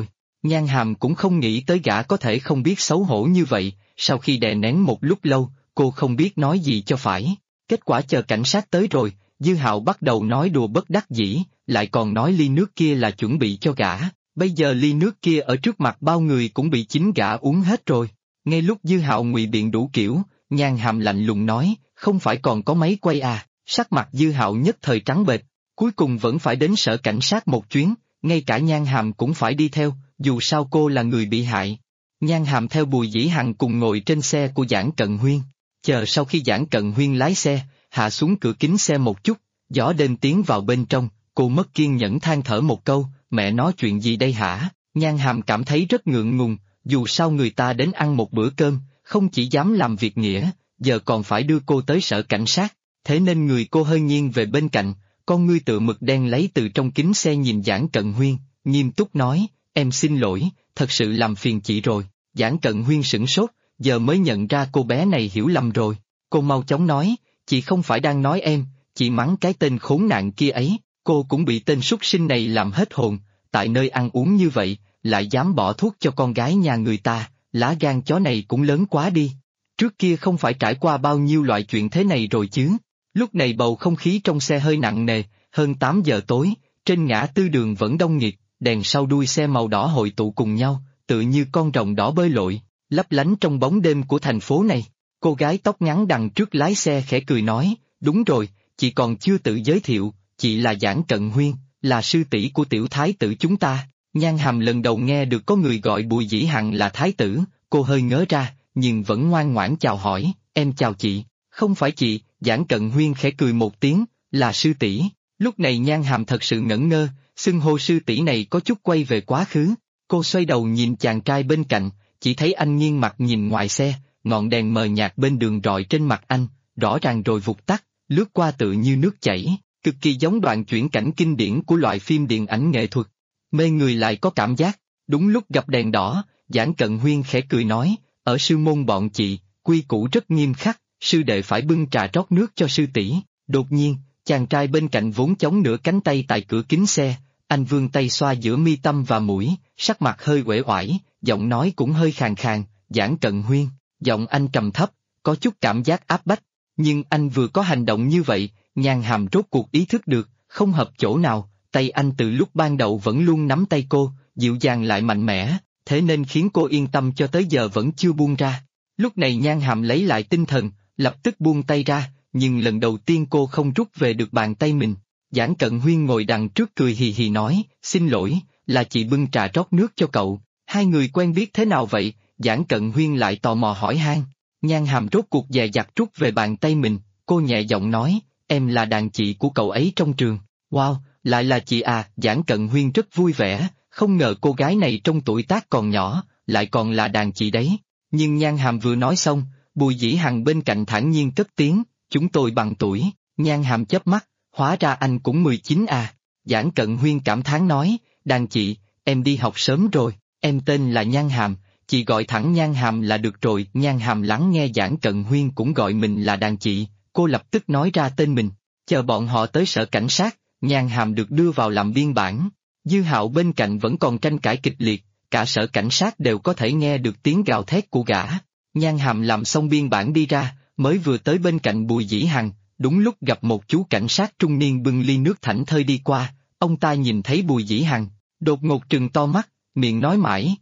Nhan Hàm cũng không nghĩ tới gã có thể không biết xấu hổ như vậy, sau khi đè nén một lúc lâu, cô không biết nói gì cho phải. Kết quả chờ cảnh sát tới rồi, Dư Hạo bắt đầu nói đùa bất đắc dĩ, lại còn nói ly nước kia là chuẩn bị cho gã, bây giờ ly nước kia ở trước mặt bao người cũng bị chính gã uống hết rồi. Ngay lúc Dư Hạo ngụy biện đủ kiểu, Nhan Hàm lạnh lùng nói, không phải còn có máy quay à, sắc mặt Dư Hạo nhất thời trắng bệch, cuối cùng vẫn phải đến sở cảnh sát một chuyến, ngay cả Nhan Hàm cũng phải đi theo, dù sao cô là người bị hại. Nhan Hàm theo Bùi Dĩ Hằng cùng ngồi trên xe của Giảng Cận Huyên, chờ sau khi Giảng Cận Huyên lái xe, hạ xuống cửa kính xe một chút, gió đêm tiến vào bên trong, cô mất kiên nhẫn than thở một câu, mẹ nói chuyện gì đây hả? Nhan Hàm cảm thấy rất ngượng ngùng, dù sao người ta đến ăn một bữa cơm, không chỉ dám làm việc nghĩa, giờ còn phải đưa cô tới sở cảnh sát, thế nên người cô hơi nghiêng về bên cạnh, con ngươi tựa mực đen lấy từ trong kính xe nhìn Giảng Cận Huyên, nghiêm túc nói, em xin lỗi, thật sự làm phiền chị rồi. Giảng Cận Huyên sửng sốt, giờ mới nhận ra cô bé này hiểu lầm rồi, cô mau chóng nói, chị không phải đang nói em, chị mắng cái tên khốn nạn kia ấy, cô cũng bị tên súc sinh này làm hết hồn, tại nơi ăn uống như vậy, lại dám bỏ thuốc cho con gái nhà người ta, lá gan chó này cũng lớn quá đi. Trước kia không phải trải qua bao nhiêu loại chuyện thế này rồi chứ. Lúc này bầu không khí trong xe hơi nặng nề, hơn 8 giờ tối, trên ngã tư đường vẫn đông nghịt, đèn sau đuôi xe màu đỏ hội tụ cùng nhau, tự như con rồng đỏ bơi lội, lấp lánh trong bóng đêm của thành phố này. Cô gái tóc ngắn đằng trước lái xe khẽ cười nói, đúng rồi, chị còn chưa tự giới thiệu, chị là Giảng Cận Huyên, là sư tỷ của tiểu thái tử chúng ta. Nhan Hàm lần đầu nghe được có người gọi Bùi Dĩ Hằng là thái tử, cô hơi ngớ ra, nhưng vẫn ngoan ngoãn chào hỏi, em chào chị, không phải chị. Giảng Cận Huyên khẽ cười một tiếng, là sư tỷ. Lúc này Nhan Hàm thật sự ngẩn ngơ, xưng hô sư tỷ này có chút quay về quá khứ. Cô xoay đầu nhìn chàng trai bên cạnh, chỉ thấy anh nghiêng mặt nhìn ngoài xe, ngọn đèn mờ nhạt bên đường rọi trên mặt anh, rõ ràng rồi vụt tắt, lướt qua tự như nước chảy, cực kỳ giống đoạn chuyển cảnh kinh điển của loại phim điện ảnh nghệ thuật. Mê người lại có cảm giác. Đúng lúc gặp đèn đỏ, Giảng Cận Huyên khẽ cười nói, ở sư môn bọn chị, quy củ rất nghiêm khắc, sư đệ phải bưng trà rót nước cho sư tỷ. Đột nhiên, chàng trai bên cạnh vốn chống nửa cánh tay tại cửa kính xe, anh vươn tay xoa giữa mi tâm và mũi, sắc mặt hơi uể oải, giọng nói cũng hơi khàn khàn, Giảng Cận Huyên, giọng anh trầm thấp, có chút cảm giác áp bách, nhưng anh vừa có hành động như vậy, Nhan Hàm rốt cuộc ý thức được, không hợp chỗ nào, tay anh từ lúc ban đầu vẫn luôn nắm tay cô, dịu dàng lại mạnh mẽ, thế nên khiến cô yên tâm cho tới giờ vẫn chưa buông ra. Lúc này Nhan Hàm lấy lại tinh thần, lập tức buông tay ra, nhưng lần đầu tiên cô không rút về được bàn tay mình. Giảng Cận Huyên ngồi đằng trước cười hì hì nói, xin lỗi, là chị bưng trà rót nước cho cậu. Hai người quen biết thế nào vậy? Giảng Cận Huyên lại tò mò hỏi han. Nhan Hàm rốt cuộc dè dặt rút về bàn tay mình, cô nhẹ giọng nói, em là đàn chị của cậu ấy trong trường. Wow, lại là chị à? Giảng Cận Huyên rất vui vẻ, không ngờ cô gái này trong tuổi tác còn nhỏ, lại còn là đàn chị đấy. Nhưng Nhan Hàm vừa nói xong, Bùi Dĩ Hằng bên cạnh thản nhiên cất tiếng, chúng tôi bằng tuổi. Nhan Hàm chớp mắt, hóa ra anh cũng 19 à. Giảng Cận Huyên cảm thán nói, đàn chị, em đi học sớm rồi, em tên là Nhan Hàm, chị gọi thẳng Nhan Hàm là được rồi. Nhan Hàm lắng nghe Giảng Cận Huyên cũng gọi mình là đàn chị, cô lập tức nói ra tên mình. Chờ bọn họ tới sở cảnh sát, Nhan Hàm được đưa vào làm biên bản. Dư Hạo bên cạnh vẫn còn tranh cãi kịch liệt, cả sở cảnh sát đều có thể nghe được tiếng gào thét của gã. Nhan Hàm làm xong biên bản đi ra, mới vừa tới bên cạnh Bùi Dĩ Hằng, đúng lúc gặp một chú cảnh sát trung niên bưng ly nước thảnh thơi đi qua. Ông ta nhìn thấy Bùi Dĩ Hằng, đột ngột trừng to mắt, miệng nói mãi,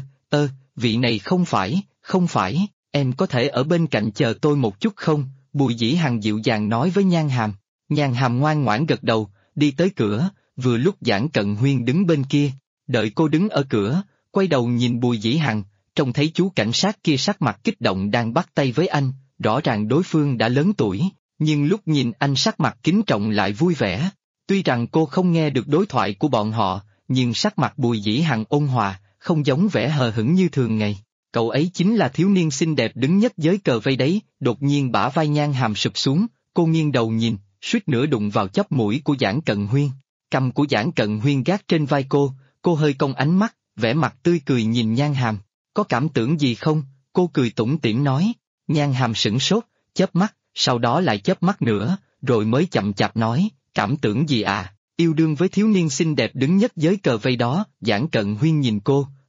vị này không phải, em có thể ở bên cạnh chờ tôi một chút không? Bùi Dĩ Hằng dịu dàng nói với Nhan Hàm. Nhan Hàm ngoan ngoãn gật đầu, đi tới cửa, vừa lúc Giảng Cận Huyên đứng bên kia, đợi cô đứng ở cửa, quay đầu nhìn Bùi Dĩ Hằng, trông thấy chú cảnh sát kia sắc mặt kích động đang bắt tay với anh, rõ ràng đối phương đã lớn tuổi, nhưng lúc nhìn anh sắc mặt kính trọng lại vui vẻ. Tuy rằng cô không nghe được đối thoại của bọn họ, nhưng sắc mặt Bùi Dĩ Hằng ôn hòa, không giống vẻ hờ hững như thường ngày. Cậu ấy chính là thiếu niên xinh đẹp đứng nhất giới cờ vây đấy. Đột nhiên bả vai Nhan Hàm sụp xuống, cô nghiêng đầu nhìn, suýt nữa đụng vào chóp mũi của Giảng Cận Huyên. Cầm của Giảng Cận Huyên gác trên vai cô hơi cong ánh mắt, vẻ mặt tươi cười nhìn Nhan Hàm. Có cảm tưởng gì không? Cô cười tủm tỉm nói. Nhan Hàm sửng sốt, chớp mắt, sau đó lại chớp mắt nữa, rồi mới chậm chạp nói, cảm tưởng gì à? Yêu đương với thiếu niên xinh đẹp đứng nhất giới cờ vây đó. Giảng Cận Huyên nhìn cô,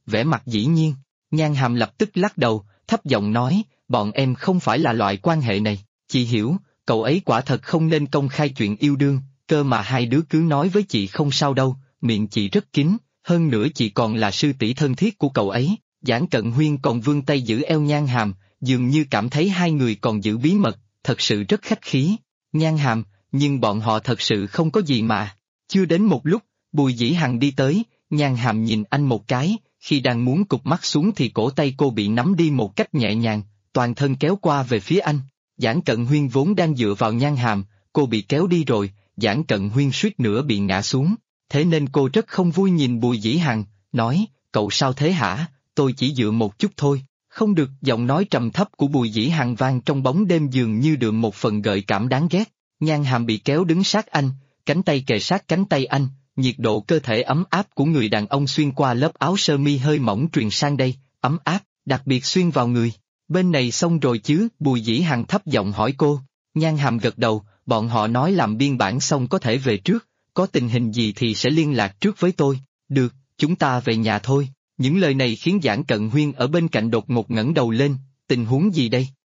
vẻ mặt dĩ nhiên. Nhan Hàm lập tức lắc đầu, thấp giọng nói, bọn em không phải là loại quan hệ này, chị hiểu, cậu ấy quả thật không nên công khai chuyện yêu đương, cơ mà hai đứa cứ nói với chị không sao đâu, miệng chị rất kín, hơn nữa chị còn là sư tỷ thân thiết của cậu ấy. Giản Cận Huyên còn vươn tay giữ eo Nhan Hàm, dường như cảm thấy hai người còn giữ bí mật, thật sự rất khách khí. Nhan Hàm, nhưng bọn họ thật sự không có gì mà. Chưa đến một lúc, Bùi Dĩ Hằng đi tới, Nhan Hàm nhìn anh một cái, khi đang muốn cụp mắt xuống thì cổ tay cô bị nắm đi một cách nhẹ nhàng, toàn thân kéo qua về phía anh. Giản Cận Huyên vốn đang dựa vào Nhan Hàm, cô bị kéo đi rồi, Giản Cận Huyên suýt nữa bị ngã xuống, thế nên cô rất không vui nhìn Bùi Dĩ Hằng, nói, cậu sao thế hả, tôi chỉ dựa một chút thôi. Không được, giọng nói trầm thấp của Bùi Dĩ Hằng vang trong bóng đêm dường như đượm một phần gợi cảm đáng ghét. Nhan Hàm bị kéo đứng sát anh, cánh tay kề sát cánh tay anh, nhiệt độ cơ thể ấm áp của người đàn ông xuyên qua lớp áo sơ mi hơi mỏng truyền sang đây, ấm áp, đặc biệt xuyên vào người. Bên này xong rồi chứ, Bùi Dĩ Hằng thấp giọng hỏi cô. Nhan Hàm gật đầu, bọn họ nói làm biên bản xong có thể về trước, có tình hình gì thì sẽ liên lạc trước với tôi. Được, chúng ta về nhà thôi. Những lời này khiến Giản Cận Huyên ở bên cạnh đột ngột ngẩng đầu lên, tình huống gì đây?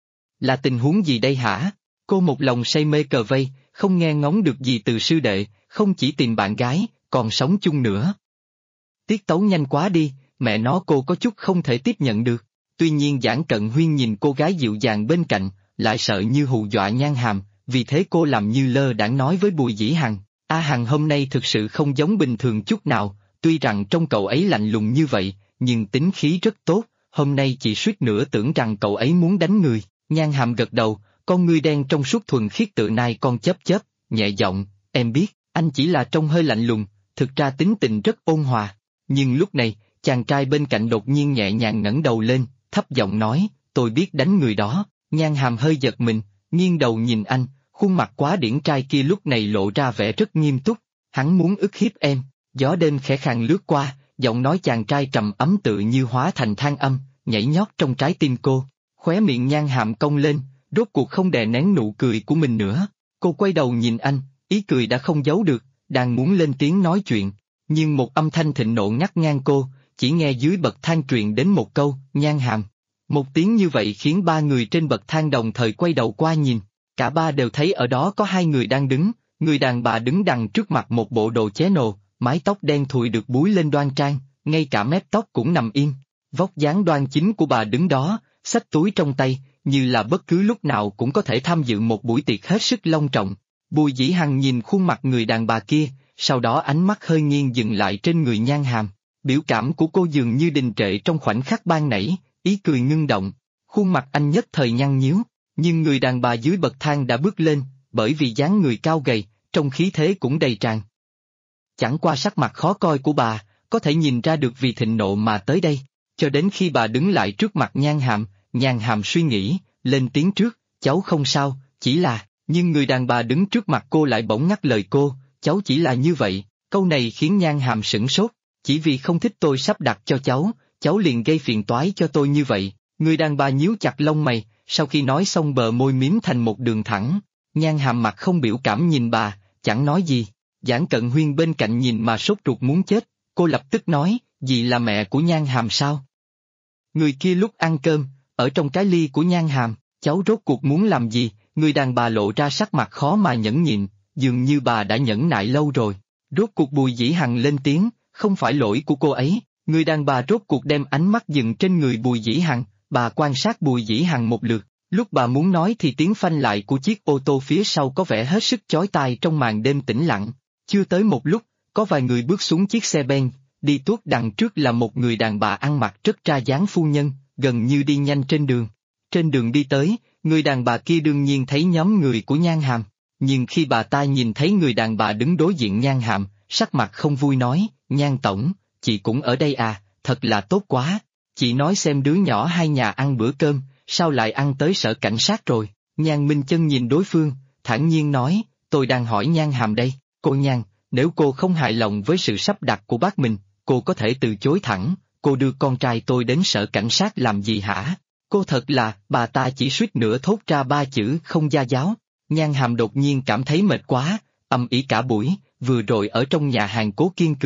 Là tình huống gì đây hả? Cô một lòng say mê cờ vây, không nghe ngóng được gì từ sư đệ, không chỉ tìm bạn gái, còn sống chung nữa. Tiết tấu nhanh quá đi, mẹ nó cô có chút không thể tiếp nhận được. Tuy nhiên Giản Cận Huyên nhìn cô gái dịu dàng bên cạnh, lại sợ như hù dọa Nhan Hàm, vì thế cô làm như lơ đãng nói với Bùi Dĩ Hằng, A Hằng hôm nay thực sự không giống bình thường chút nào, tuy rằng trông cậu ấy lạnh lùng như vậy, nhưng tính khí rất tốt, hôm nay chị suýt nữa tưởng rằng cậu ấy muốn đánh người. Nhan Hàm gật đầu, con ngươi đen trong suốt thuần khiết tựa nai con chớp chớp, nhẹ giọng, em biết, anh chỉ là trông hơi lạnh lùng, thực ra tính tình rất ôn hòa. Nhưng lúc này, chàng trai bên cạnh đột nhiên nhẹ nhàng ngẩng đầu lên, thấp giọng nói, tôi biết đánh người đó. Nhan Hàm hơi giật mình, nghiêng đầu nhìn anh, khuôn mặt quá điển trai kia lúc này lộ ra vẻ rất nghiêm túc, hắn muốn ức hiếp em. Gió đêm khẽ khàng lướt qua, giọng nói chàng trai trầm ấm tự như hóa thành than âm, nhảy nhót trong trái tim cô. Khóe miệng Nhan Hàm cong lên, rốt cuộc không đè nén nụ cười của mình nữa. Cô quay đầu nhìn anh, ý cười đã không giấu được, đang muốn lên tiếng nói chuyện. Nhưng một âm thanh thịnh nộ ngắt ngang cô, chỉ nghe dưới bậc thang truyền đến một câu, Nhan Hàm. Một tiếng như vậy khiến ba người trên bậc thang đồng thời quay đầu qua nhìn. Cả ba đều thấy ở đó có hai người đang đứng, người đàn bà đứng đằng trước mặt một bộ đồ ché nồ, mái tóc đen thùi được búi lên đoan trang, ngay cả mép tóc cũng nằm yên. Vóc dáng đoan chính của bà đứng đó, xách túi trong tay, như là bất cứ lúc nào cũng có thể tham dự một buổi tiệc hết sức long trọng. Bùi Dĩ Hằng nhìn khuôn mặt người đàn bà kia, sau đó ánh mắt hơi nghiêng dừng lại trên người Nhan Hàm. Biểu cảm của cô dường như đình trệ trong khoảnh khắc ban nãy, ý cười ngưng động. Khuôn mặt anh nhất thời nhăn nhíu, nhưng người đàn bà dưới bậc thang đã bước lên, bởi vì dáng người cao gầy, trong khí thế cũng đầy tràn. Chẳng qua sắc mặt khó coi của bà, có thể nhìn ra được vì thịnh nộ mà tới đây, cho đến khi bà đứng lại trước mặt Nhan Hàm suy nghĩ, lên tiếng trước, cháu không sao, chỉ là, nhưng người đàn bà đứng trước mặt cô lại bỗng ngắt lời cô, cháu chỉ là như vậy, câu này khiến Nhan Hàm sửng sốt, chỉ vì không thích tôi sắp đặt cho cháu liền gây phiền toái cho tôi như vậy. Người đàn bà nhíu chặt lông mày, sau khi nói xong bờ môi mím thành một đường thẳng. Nhan Hàm mặt không biểu cảm nhìn bà, chẳng nói gì. Giản Cận Huyên bên cạnh nhìn mà sốt ruột muốn chết, cô lập tức nói, dì là mẹ của Nhan Hàm sao? Người kia lúc ăn cơm, ở trong cái ly của Nhan Hàm, cháu rốt cuộc muốn làm gì? Người đàn bà lộ ra sắc mặt khó mà nhẫn nhịn, dường như bà đã nhẫn nại lâu rồi. Rốt cuộc Bùi Dĩ Hằng lên tiếng, không phải lỗi của cô ấy. Người đàn bà rốt cuộc đem ánh mắt dừng trên người Bùi Dĩ Hằng, bà quan sát Bùi Dĩ Hằng một lượt, lúc bà muốn nói thì tiếng phanh lại của chiếc ô tô phía sau có vẻ hết sức chói tai trong màn đêm tĩnh lặng. Chưa tới một lúc, có vài người bước xuống chiếc xe ben, đi tuốt đằng trước là một người đàn bà ăn mặc rất ra dáng phu nhân, gần như đi nhanh trên đường. Trên đường đi tới, người đàn bà kia đương nhiên thấy nhóm người của Nhan Hàm, nhưng khi bà ta nhìn thấy người đàn bà đứng đối diện Nhan Hàm, sắc mặt không vui nói, Nhan tổng, chị cũng ở đây à, thật là tốt quá. Chị nói xem đứa nhỏ hai nhà ăn bữa cơm, sao lại ăn tới sở cảnh sát rồi? Nhan Minh Chân nhìn đối phương, thản nhiên nói, tôi đang hỏi Nhan Hàm đây, cô Nhan, nếu cô không hài lòng với sự sắp đặt của bác mình, cô có thể từ chối thẳng, cô đưa con trai tôi đến sở cảnh sát làm gì hả? Cô thật là, bà ta chỉ suýt nữa thốt ra ba chữ không gia giáo. Nhan Hàm đột nhiên cảm thấy mệt quá, ầm ĩ cả buổi, vừa rồi ở trong nhà hàng Cố Kiên Cường,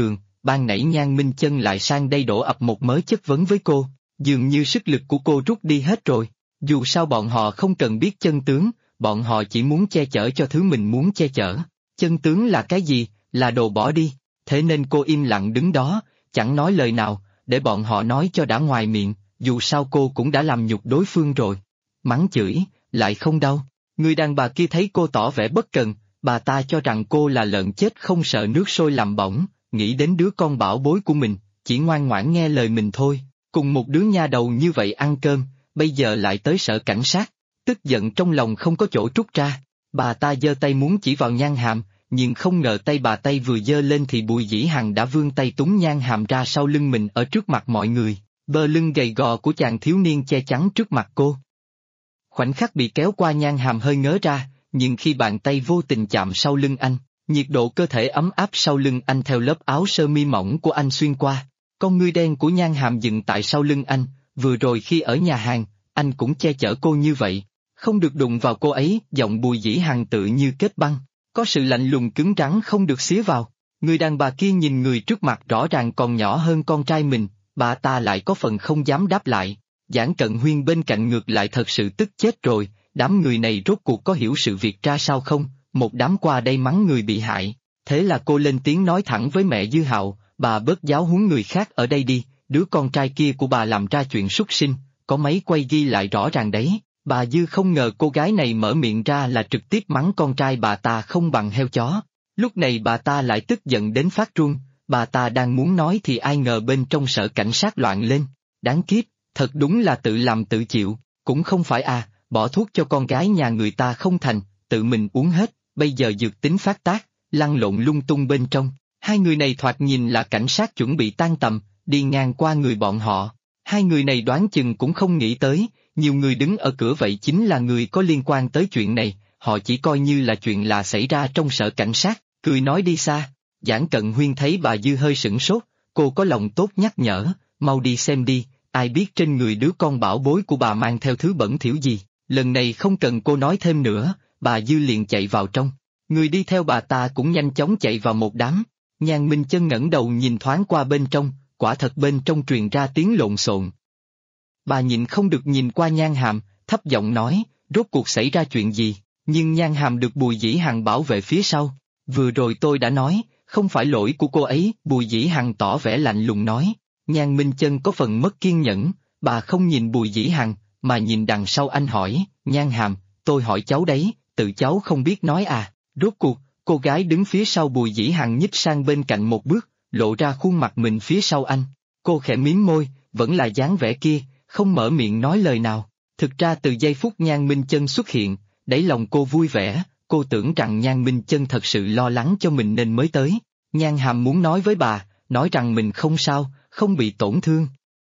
ban nãy Nhan Minh Chân lại sang đây đổ ập một mớ chất vấn với cô, dường như sức lực của cô rút đi hết rồi. Dù sao bọn họ không cần biết chân tướng, bọn họ chỉ muốn che chở cho thứ mình muốn che chở. Chân tướng là cái gì, là đồ bỏ đi, thế nên cô im lặng đứng đó, chẳng nói lời nào, để bọn họ nói cho đã ngoài miệng, dù sao cô cũng đã làm nhục đối phương rồi. Mắng chửi, lại không đau. Người đàn bà kia thấy cô tỏ vẻ bất cần, bà ta cho rằng cô là lợn chết không sợ nước sôi làm bỏng, nghĩ đến đứa con bảo bối của mình, chỉ ngoan ngoãn nghe lời mình thôi. Cùng một đứa nha đầu như vậy ăn cơm, bây giờ lại tới sở cảnh sát, tức giận trong lòng không có chỗ trút ra. Bà ta giơ tay muốn chỉ vào Nhan Hàm, nhưng không ngờ tay bà tay vừa giơ lên thì Bùi Dĩ Hằng đã vươn tay túm Nhan Hàm ra sau lưng mình ở trước mặt mọi người, bờ lưng gầy gò của chàng thiếu niên che chắn trước mặt cô. Khoảnh khắc bị kéo qua Nhan Hàm hơi ngớ ra, nhưng khi bàn tay vô tình chạm sau lưng anh, nhiệt độ cơ thể ấm áp sau lưng anh theo lớp áo sơ mi mỏng của anh xuyên qua. Con ngươi đen của Nhan Hàm dừng tại sau lưng anh, vừa rồi khi ở nhà hàng, anh cũng che chở cô như vậy, không được đụng vào cô ấy, giọng Bùi Dĩ Hằng tự như kết băng, có sự lạnh lùng cứng rắn không được xía vào. Người đàn bà kia nhìn người trước mặt rõ ràng còn nhỏ hơn con trai mình, bà ta lại có phần không dám đáp lại. Giản Cận Huyên bên cạnh ngược lại thật sự tức chết rồi, đám người này rốt cuộc có hiểu sự việc ra sao không, một đám qua đây mắng người bị hại. Thế là cô lên tiếng nói thẳng với mẹ Dư Hạo, bà bớt giáo huấn người khác ở đây đi, đứa con trai kia của bà làm ra chuyện súc sinh, có máy quay ghi lại rõ ràng đấy. Bà Dư không ngờ cô gái này mở miệng ra là trực tiếp mắng con trai bà ta không bằng heo chó. Lúc này bà ta lại tức giận đến phát run, bà ta đang muốn nói thì ai ngờ bên trong sở cảnh sát loạn lên. Đáng kiếp, thật đúng là tự làm tự chịu, cũng không phải à, bỏ thuốc cho con gái nhà người ta không thành, tự mình uống hết, bây giờ dược tính phát tác, lăn lộn lung tung bên trong. Hai người này thoạt nhìn là cảnh sát chuẩn bị tan tầm, đi ngang qua người bọn họ. Hai người này đoán chừng cũng không nghĩ tới, nhiều người đứng ở cửa vậy chính là người có liên quan tới chuyện này, họ chỉ coi như là chuyện là xảy ra trong sở cảnh sát, cười nói đi xa. Giản Cận Huyên thấy bà Dư hơi sửng sốt, cô có lòng tốt nhắc nhở, mau đi xem đi, ai biết trên người đứa con bảo bối của bà mang theo thứ bẩn thỉu gì. Lần này không cần cô nói thêm nữa, bà Dư liền chạy vào trong. Người đi theo bà ta cũng nhanh chóng chạy vào một đám. Nhan Minh Chân ngẩng đầu nhìn thoáng qua bên trong, quả thật bên trong truyền ra tiếng lộn xộn. Bà nhịn không được nhìn qua Nhan Hàm, thấp giọng nói, rốt cuộc xảy ra chuyện gì, nhưng Nhan Hàm được Bùi Dĩ Hằng bảo vệ phía sau. Vừa rồi tôi đã nói, không phải lỗi của cô ấy, Bùi Dĩ Hằng tỏ vẻ lạnh lùng nói. Nhan Minh Chân có phần mất kiên nhẫn, bà không nhìn Bùi Dĩ Hằng, mà nhìn đằng sau anh hỏi, Nhan Hàm, tôi hỏi cháu đấy, tự cháu không biết nói à, rốt cuộc. Cô gái đứng phía sau Bùi Dĩ Hằng nhích sang bên cạnh một bước, lộ ra khuôn mặt mình phía sau anh. Cô khẽ mím môi, vẫn là dáng vẻ kia, không mở miệng nói lời nào. Thực ra từ giây phút Nhan Minh Chân xuất hiện, đáy lòng cô vui vẻ, cô tưởng rằng Nhan Minh Chân thật sự lo lắng cho mình nên mới tới. Nhan Hàm muốn nói với bà, nói rằng mình không sao, không bị tổn thương.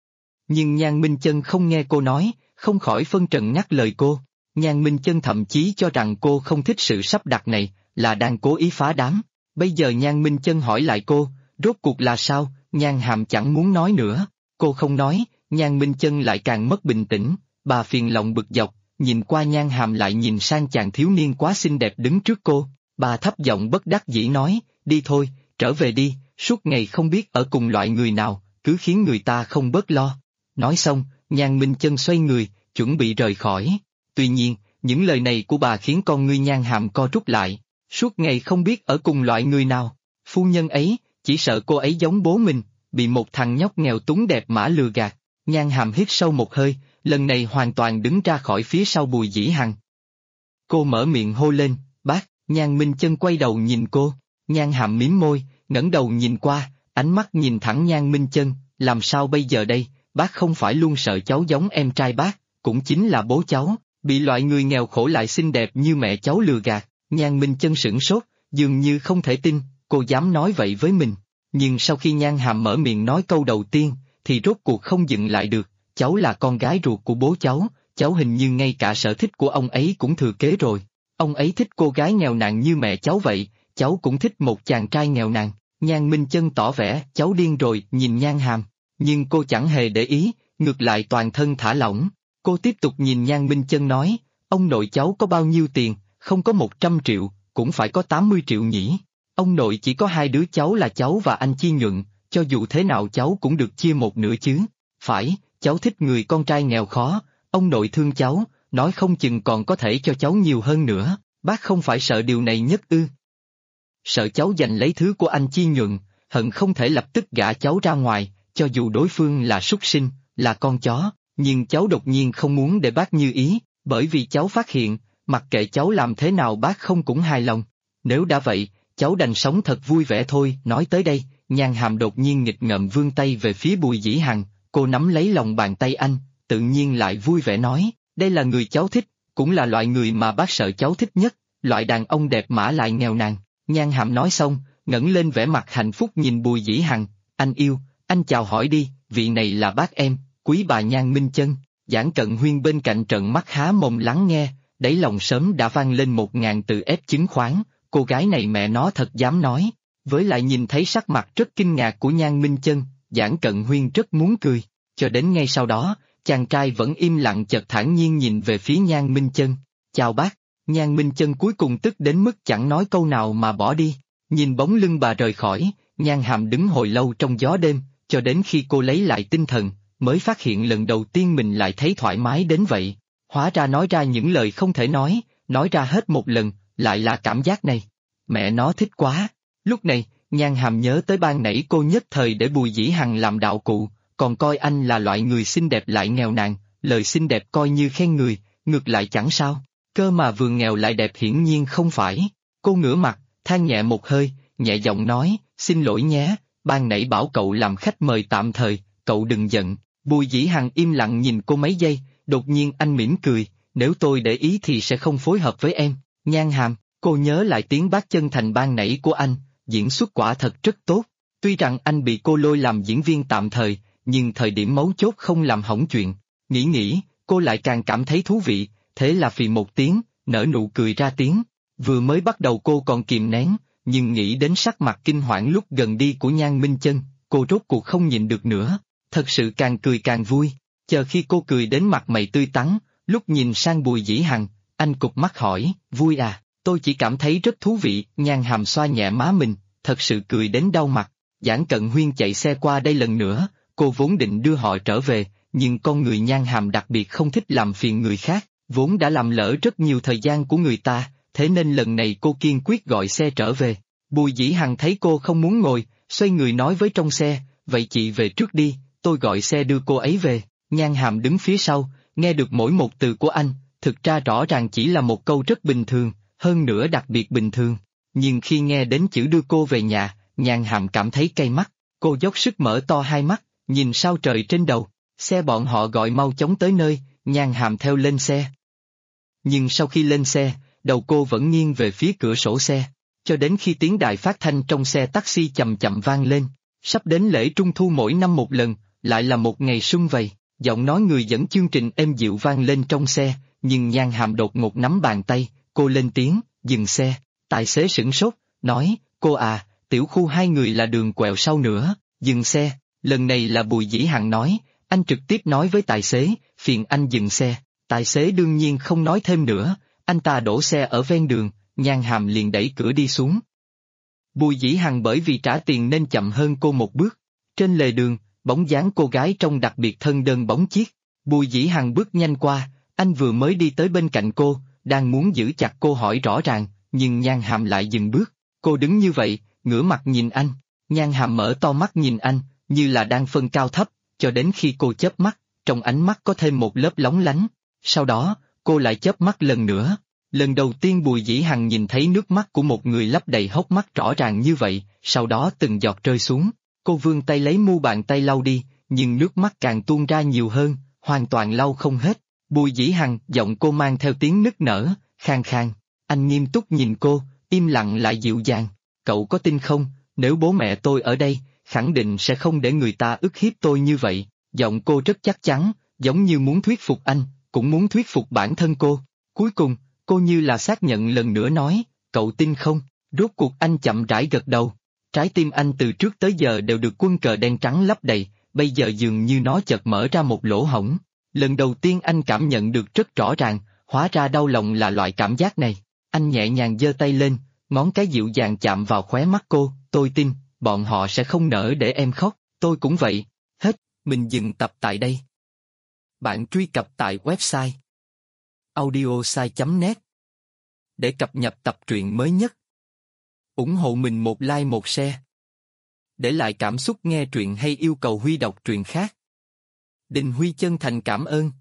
Nhưng Nhan Minh Chân không nghe cô nói, không khỏi phân trần nhắc lời cô. Nhan Minh Chân thậm chí cho rằng cô không thích sự sắp đặt này, là đang cố ý phá đám. Bây giờ Nhan Minh Chân hỏi lại cô, rốt cuộc là sao, Nhan Hàm chẳng muốn nói nữa. Cô không nói, Nhan Minh Chân lại càng mất bình tĩnh, bà phiền lòng bực dọc, nhìn qua Nhan Hàm lại nhìn sang chàng thiếu niên quá xinh đẹp đứng trước cô. Bà thấp giọng bất đắc dĩ nói, đi thôi, trở về đi, suốt ngày không biết ở cùng loại người nào, cứ khiến người ta không bớt lo. Nói xong, Nhan Minh Chân xoay người, chuẩn bị rời khỏi. Tuy nhiên, những lời này của bà khiến con ngươi Nhan Hàm co rút lại. Suốt ngày không biết ở cùng loại người nào, phu nhân ấy, chỉ sợ cô ấy giống bố mình, bị một thằng nhóc nghèo túng đẹp mã lừa gạt. Nhan Hàm hít sâu một hơi, lần này hoàn toàn đứng ra khỏi phía sau Bùi Dĩ Hằng. Cô mở miệng hô lên, bác. Nhan Minh Chân quay đầu nhìn cô, Nhan Hàm mím môi, ngẩng đầu nhìn qua, ánh mắt nhìn thẳng Nhan Minh Chân, làm sao bây giờ đây, bác không phải luôn sợ cháu giống em trai bác, cũng chính là bố cháu, bị loại người nghèo khổ lại xinh đẹp như mẹ cháu lừa gạt. Nhan Minh Chân sửng sốt, dường như không thể tin, cô dám nói vậy với mình. Nhưng sau khi Nhan Hàm mở miệng nói câu đầu tiên, thì rốt cuộc không dừng lại được, cháu là con gái ruột của bố cháu hình như ngay cả sở thích của ông ấy cũng thừa kế rồi. Ông ấy thích cô gái nghèo nàn như mẹ cháu vậy, cháu cũng thích một chàng trai nghèo nàn. Nhan Minh Chân tỏ vẻ, cháu điên rồi, nhìn Nhan Hàm. Nhưng cô chẳng hề để ý, ngược lại toàn thân thả lỏng. Cô tiếp tục nhìn Nhan Minh Chân nói, ông nội cháu có bao nhiêu tiền, không có 100 triệu, cũng phải có 80 triệu nhỉ. Ông nội chỉ có 2 đứa cháu là cháu và anh Chi Nhuận, cho dù thế nào cháu cũng được chia một nửa chứ. Phải, cháu thích người con trai nghèo khó, ông nội thương cháu, nói không chừng còn có thể cho cháu nhiều hơn nữa, bác không phải sợ điều này nhất ư? Sợ cháu giành lấy thứ của anh Chi Nhuận, hận không thể lập tức gả cháu ra ngoài, cho dù đối phương là súc sinh, là con chó, nhưng cháu đột nhiên không muốn để bác như ý, bởi vì cháu phát hiện, mặc kệ cháu làm thế nào bác không cũng hài lòng. Nếu đã vậy, cháu đành sống thật vui vẻ thôi. Nói tới đây, Nhan Hàm đột nhiên nghịch ngợm vươn tay về phía Bùi Dĩ Hằng, cô nắm lấy lòng bàn tay anh, tự nhiên lại vui vẻ nói, đây là người cháu thích, cũng là loại người mà bác sợ cháu thích nhất, loại đàn ông đẹp mã lại nghèo nàn. Nhan Hàm nói xong, ngẩng lên vẻ mặt hạnh phúc nhìn Bùi Dĩ Hằng, anh yêu, anh chào hỏi đi, vị này là bác em, quý bà Nhan Minh Chân. Giản Cận Huyên bên cạnh trợn mắt há mồm lắng nghe, đáy lòng sớm đã vang lên 1000 từ ép chứng khoán, cô gái này mẹ nó thật dám nói. Với lại nhìn thấy sắc mặt rất kinh ngạc của Nhan Minh Chân, Giản Cận Huyên rất muốn cười, cho đến ngay sau đó, chàng trai vẫn im lặng chợt thản nhiên nhìn về phía Nhan Minh Chân. Chào bác. Nhan Minh Chân cuối cùng tức đến mức chẳng nói câu nào mà bỏ đi, nhìn bóng lưng bà rời khỏi, Nhan Hàm đứng hồi lâu trong gió đêm, cho đến khi cô lấy lại tinh thần, mới phát hiện lần đầu tiên mình lại thấy thoải mái đến vậy. Hóa ra nói ra những lời không thể nói ra hết một lần, lại là cảm giác này. Mẹ nó thích quá. Lúc này, Nhan Hàm nhớ tới ban nãy cô nhất thời để Bùi Dĩ Hằng làm đạo cụ, còn coi anh là loại người xinh đẹp lại nghèo nàn, lời xinh đẹp coi như khen người, ngược lại chẳng sao. Cơ mà vừa nghèo lại đẹp hiển nhiên không phải. Cô ngửa mặt, than nhẹ một hơi, nhẹ giọng nói, xin lỗi nhé, ban nãy bảo cậu làm khách mời tạm thời, cậu đừng giận. Bùi Dĩ Hằng im lặng nhìn cô mấy giây, đột nhiên anh mỉm cười, nếu tôi để ý thì sẽ không phối hợp với em. Nhan Hàm, cô nhớ lại tiếng bác chân thành ban nãy của anh, diễn xuất quả thật rất tốt. Tuy rằng anh bị cô lôi làm diễn viên tạm thời, nhưng thời điểm mấu chốt không làm hỏng chuyện. Nghĩ, cô lại càng cảm thấy thú vị, thế là phì một tiếng, nở nụ cười ra tiếng. Vừa mới bắt đầu cô còn kìm nén, nhưng nghĩ đến sắc mặt kinh hoảng lúc gần đi của Nhan Minh Chân, cô rốt cuộc không nhịn được nữa, thật sự càng cười càng vui. Chờ khi cô cười đến mặt mày tươi tắn, lúc nhìn sang Bùi Dĩ Hằng, anh cụp mắt hỏi, vui à, tôi chỉ cảm thấy rất thú vị. Nhan Hàm xoa nhẹ má mình, thật sự cười đến đau mặt. Giản Cận Huyên chạy xe qua đây lần nữa, cô vốn định đưa họ trở về, nhưng con người Nhan Hàm đặc biệt không thích làm phiền người khác, vốn đã làm lỡ rất nhiều thời gian của người ta, thế nên lần này cô kiên quyết gọi xe trở về. Bùi Dĩ Hằng thấy cô không muốn ngồi, xoay người nói với trong xe, vậy chị về trước đi, tôi gọi xe đưa cô ấy về. Nhan Hàm đứng phía sau, nghe được mỗi một từ của anh, thực ra rõ ràng chỉ là một câu rất bình thường, hơn nữa đặc biệt bình thường. Nhưng khi nghe đến chữ đưa cô về nhà, Nhan Hàm cảm thấy cay mắt, cô dốc sức mở to hai mắt, nhìn sao trời trên đầu, xe bọn họ gọi mau chóng tới nơi, Nhan Hàm theo lên xe. Nhưng sau khi lên xe, đầu cô vẫn nghiêng về phía cửa sổ xe, cho đến khi tiếng đài phát thanh trong xe taxi chậm chậm vang lên. Sắp đến lễ Trung Thu mỗi năm một lần, lại là một ngày sum vầy, giọng nói người dẫn chương trình êm dịu vang lên trong xe, nhưng Nhan Hàm đột ngột nắm bàn tay, cô lên tiếng, dừng xe. Tài xế sửng sốt, nói, cô à, tiểu khu hai người là đường quẹo sau nữa, dừng xe. Lần này là Bùi Dĩ Hằng nói, anh trực tiếp nói với tài xế, phiền anh dừng xe. Tài xế đương nhiên không nói thêm nữa, anh ta đổ xe ở ven đường, Nhan Hàm liền đẩy cửa đi xuống. Bùi Dĩ Hằng bởi vì trả tiền nên chậm hơn cô một bước. Trên lề đường, bóng dáng cô gái trông đặc biệt thân đơn bóng chiếc. Bùi Dĩ Hằng bước nhanh qua, anh vừa mới đi tới bên cạnh cô, đang muốn giữ chặt cô hỏi rõ ràng, nhưng Nhan Hàm lại dừng bước. Cô đứng như vậy, ngửa mặt nhìn anh. Nhan Hàm mở to mắt nhìn anh, như là đang phân cao thấp, cho đến khi cô chớp mắt, trong ánh mắt có thêm một lớp lóng lánh. Sau đó, cô lại chớp mắt lần nữa. Lần đầu tiên Bùi Dĩ Hằng nhìn thấy nước mắt của một người lấp đầy hốc mắt rõ ràng như vậy, sau đó từng giọt rơi xuống. Cô vươn tay lấy mu bàn tay lau đi, nhưng nước mắt càng tuôn ra nhiều hơn, hoàn toàn lau không hết. Bùi Dĩ Hằng, giọng cô mang theo tiếng nức nở, khàn khàn. Anh nghiêm túc nhìn cô, im lặng lại dịu dàng. Cậu có tin không, nếu bố mẹ tôi ở đây, khẳng định sẽ không để người ta ức hiếp tôi như vậy. Giọng cô rất chắc chắn, giống như muốn thuyết phục anh, cũng muốn thuyết phục bản thân cô. Cuối cùng, cô như là xác nhận lần nữa nói, cậu tin không? Rốt cuộc anh chậm rãi gật đầu. Trái tim anh từ trước tới giờ đều được quân cờ đen trắng lấp đầy, bây giờ dường như nó chợt mở ra một lỗ hổng. Lần đầu tiên anh cảm nhận được rất rõ ràng, hóa ra đau lòng là loại cảm giác này. Anh nhẹ nhàng giơ tay lên, ngón cái dịu dàng chạm vào khóe mắt cô, tôi tin, bọn họ sẽ không nỡ để em khóc, tôi cũng vậy. Hết, mình dừng tập tại đây. Bạn truy cập tại website audiosai.net để cập nhật tập truyện mới nhất. Ủng hộ mình một like một share. Để lại cảm xúc nghe truyện hay yêu cầu Huy đọc truyện khác. Đình Huy chân thành cảm ơn.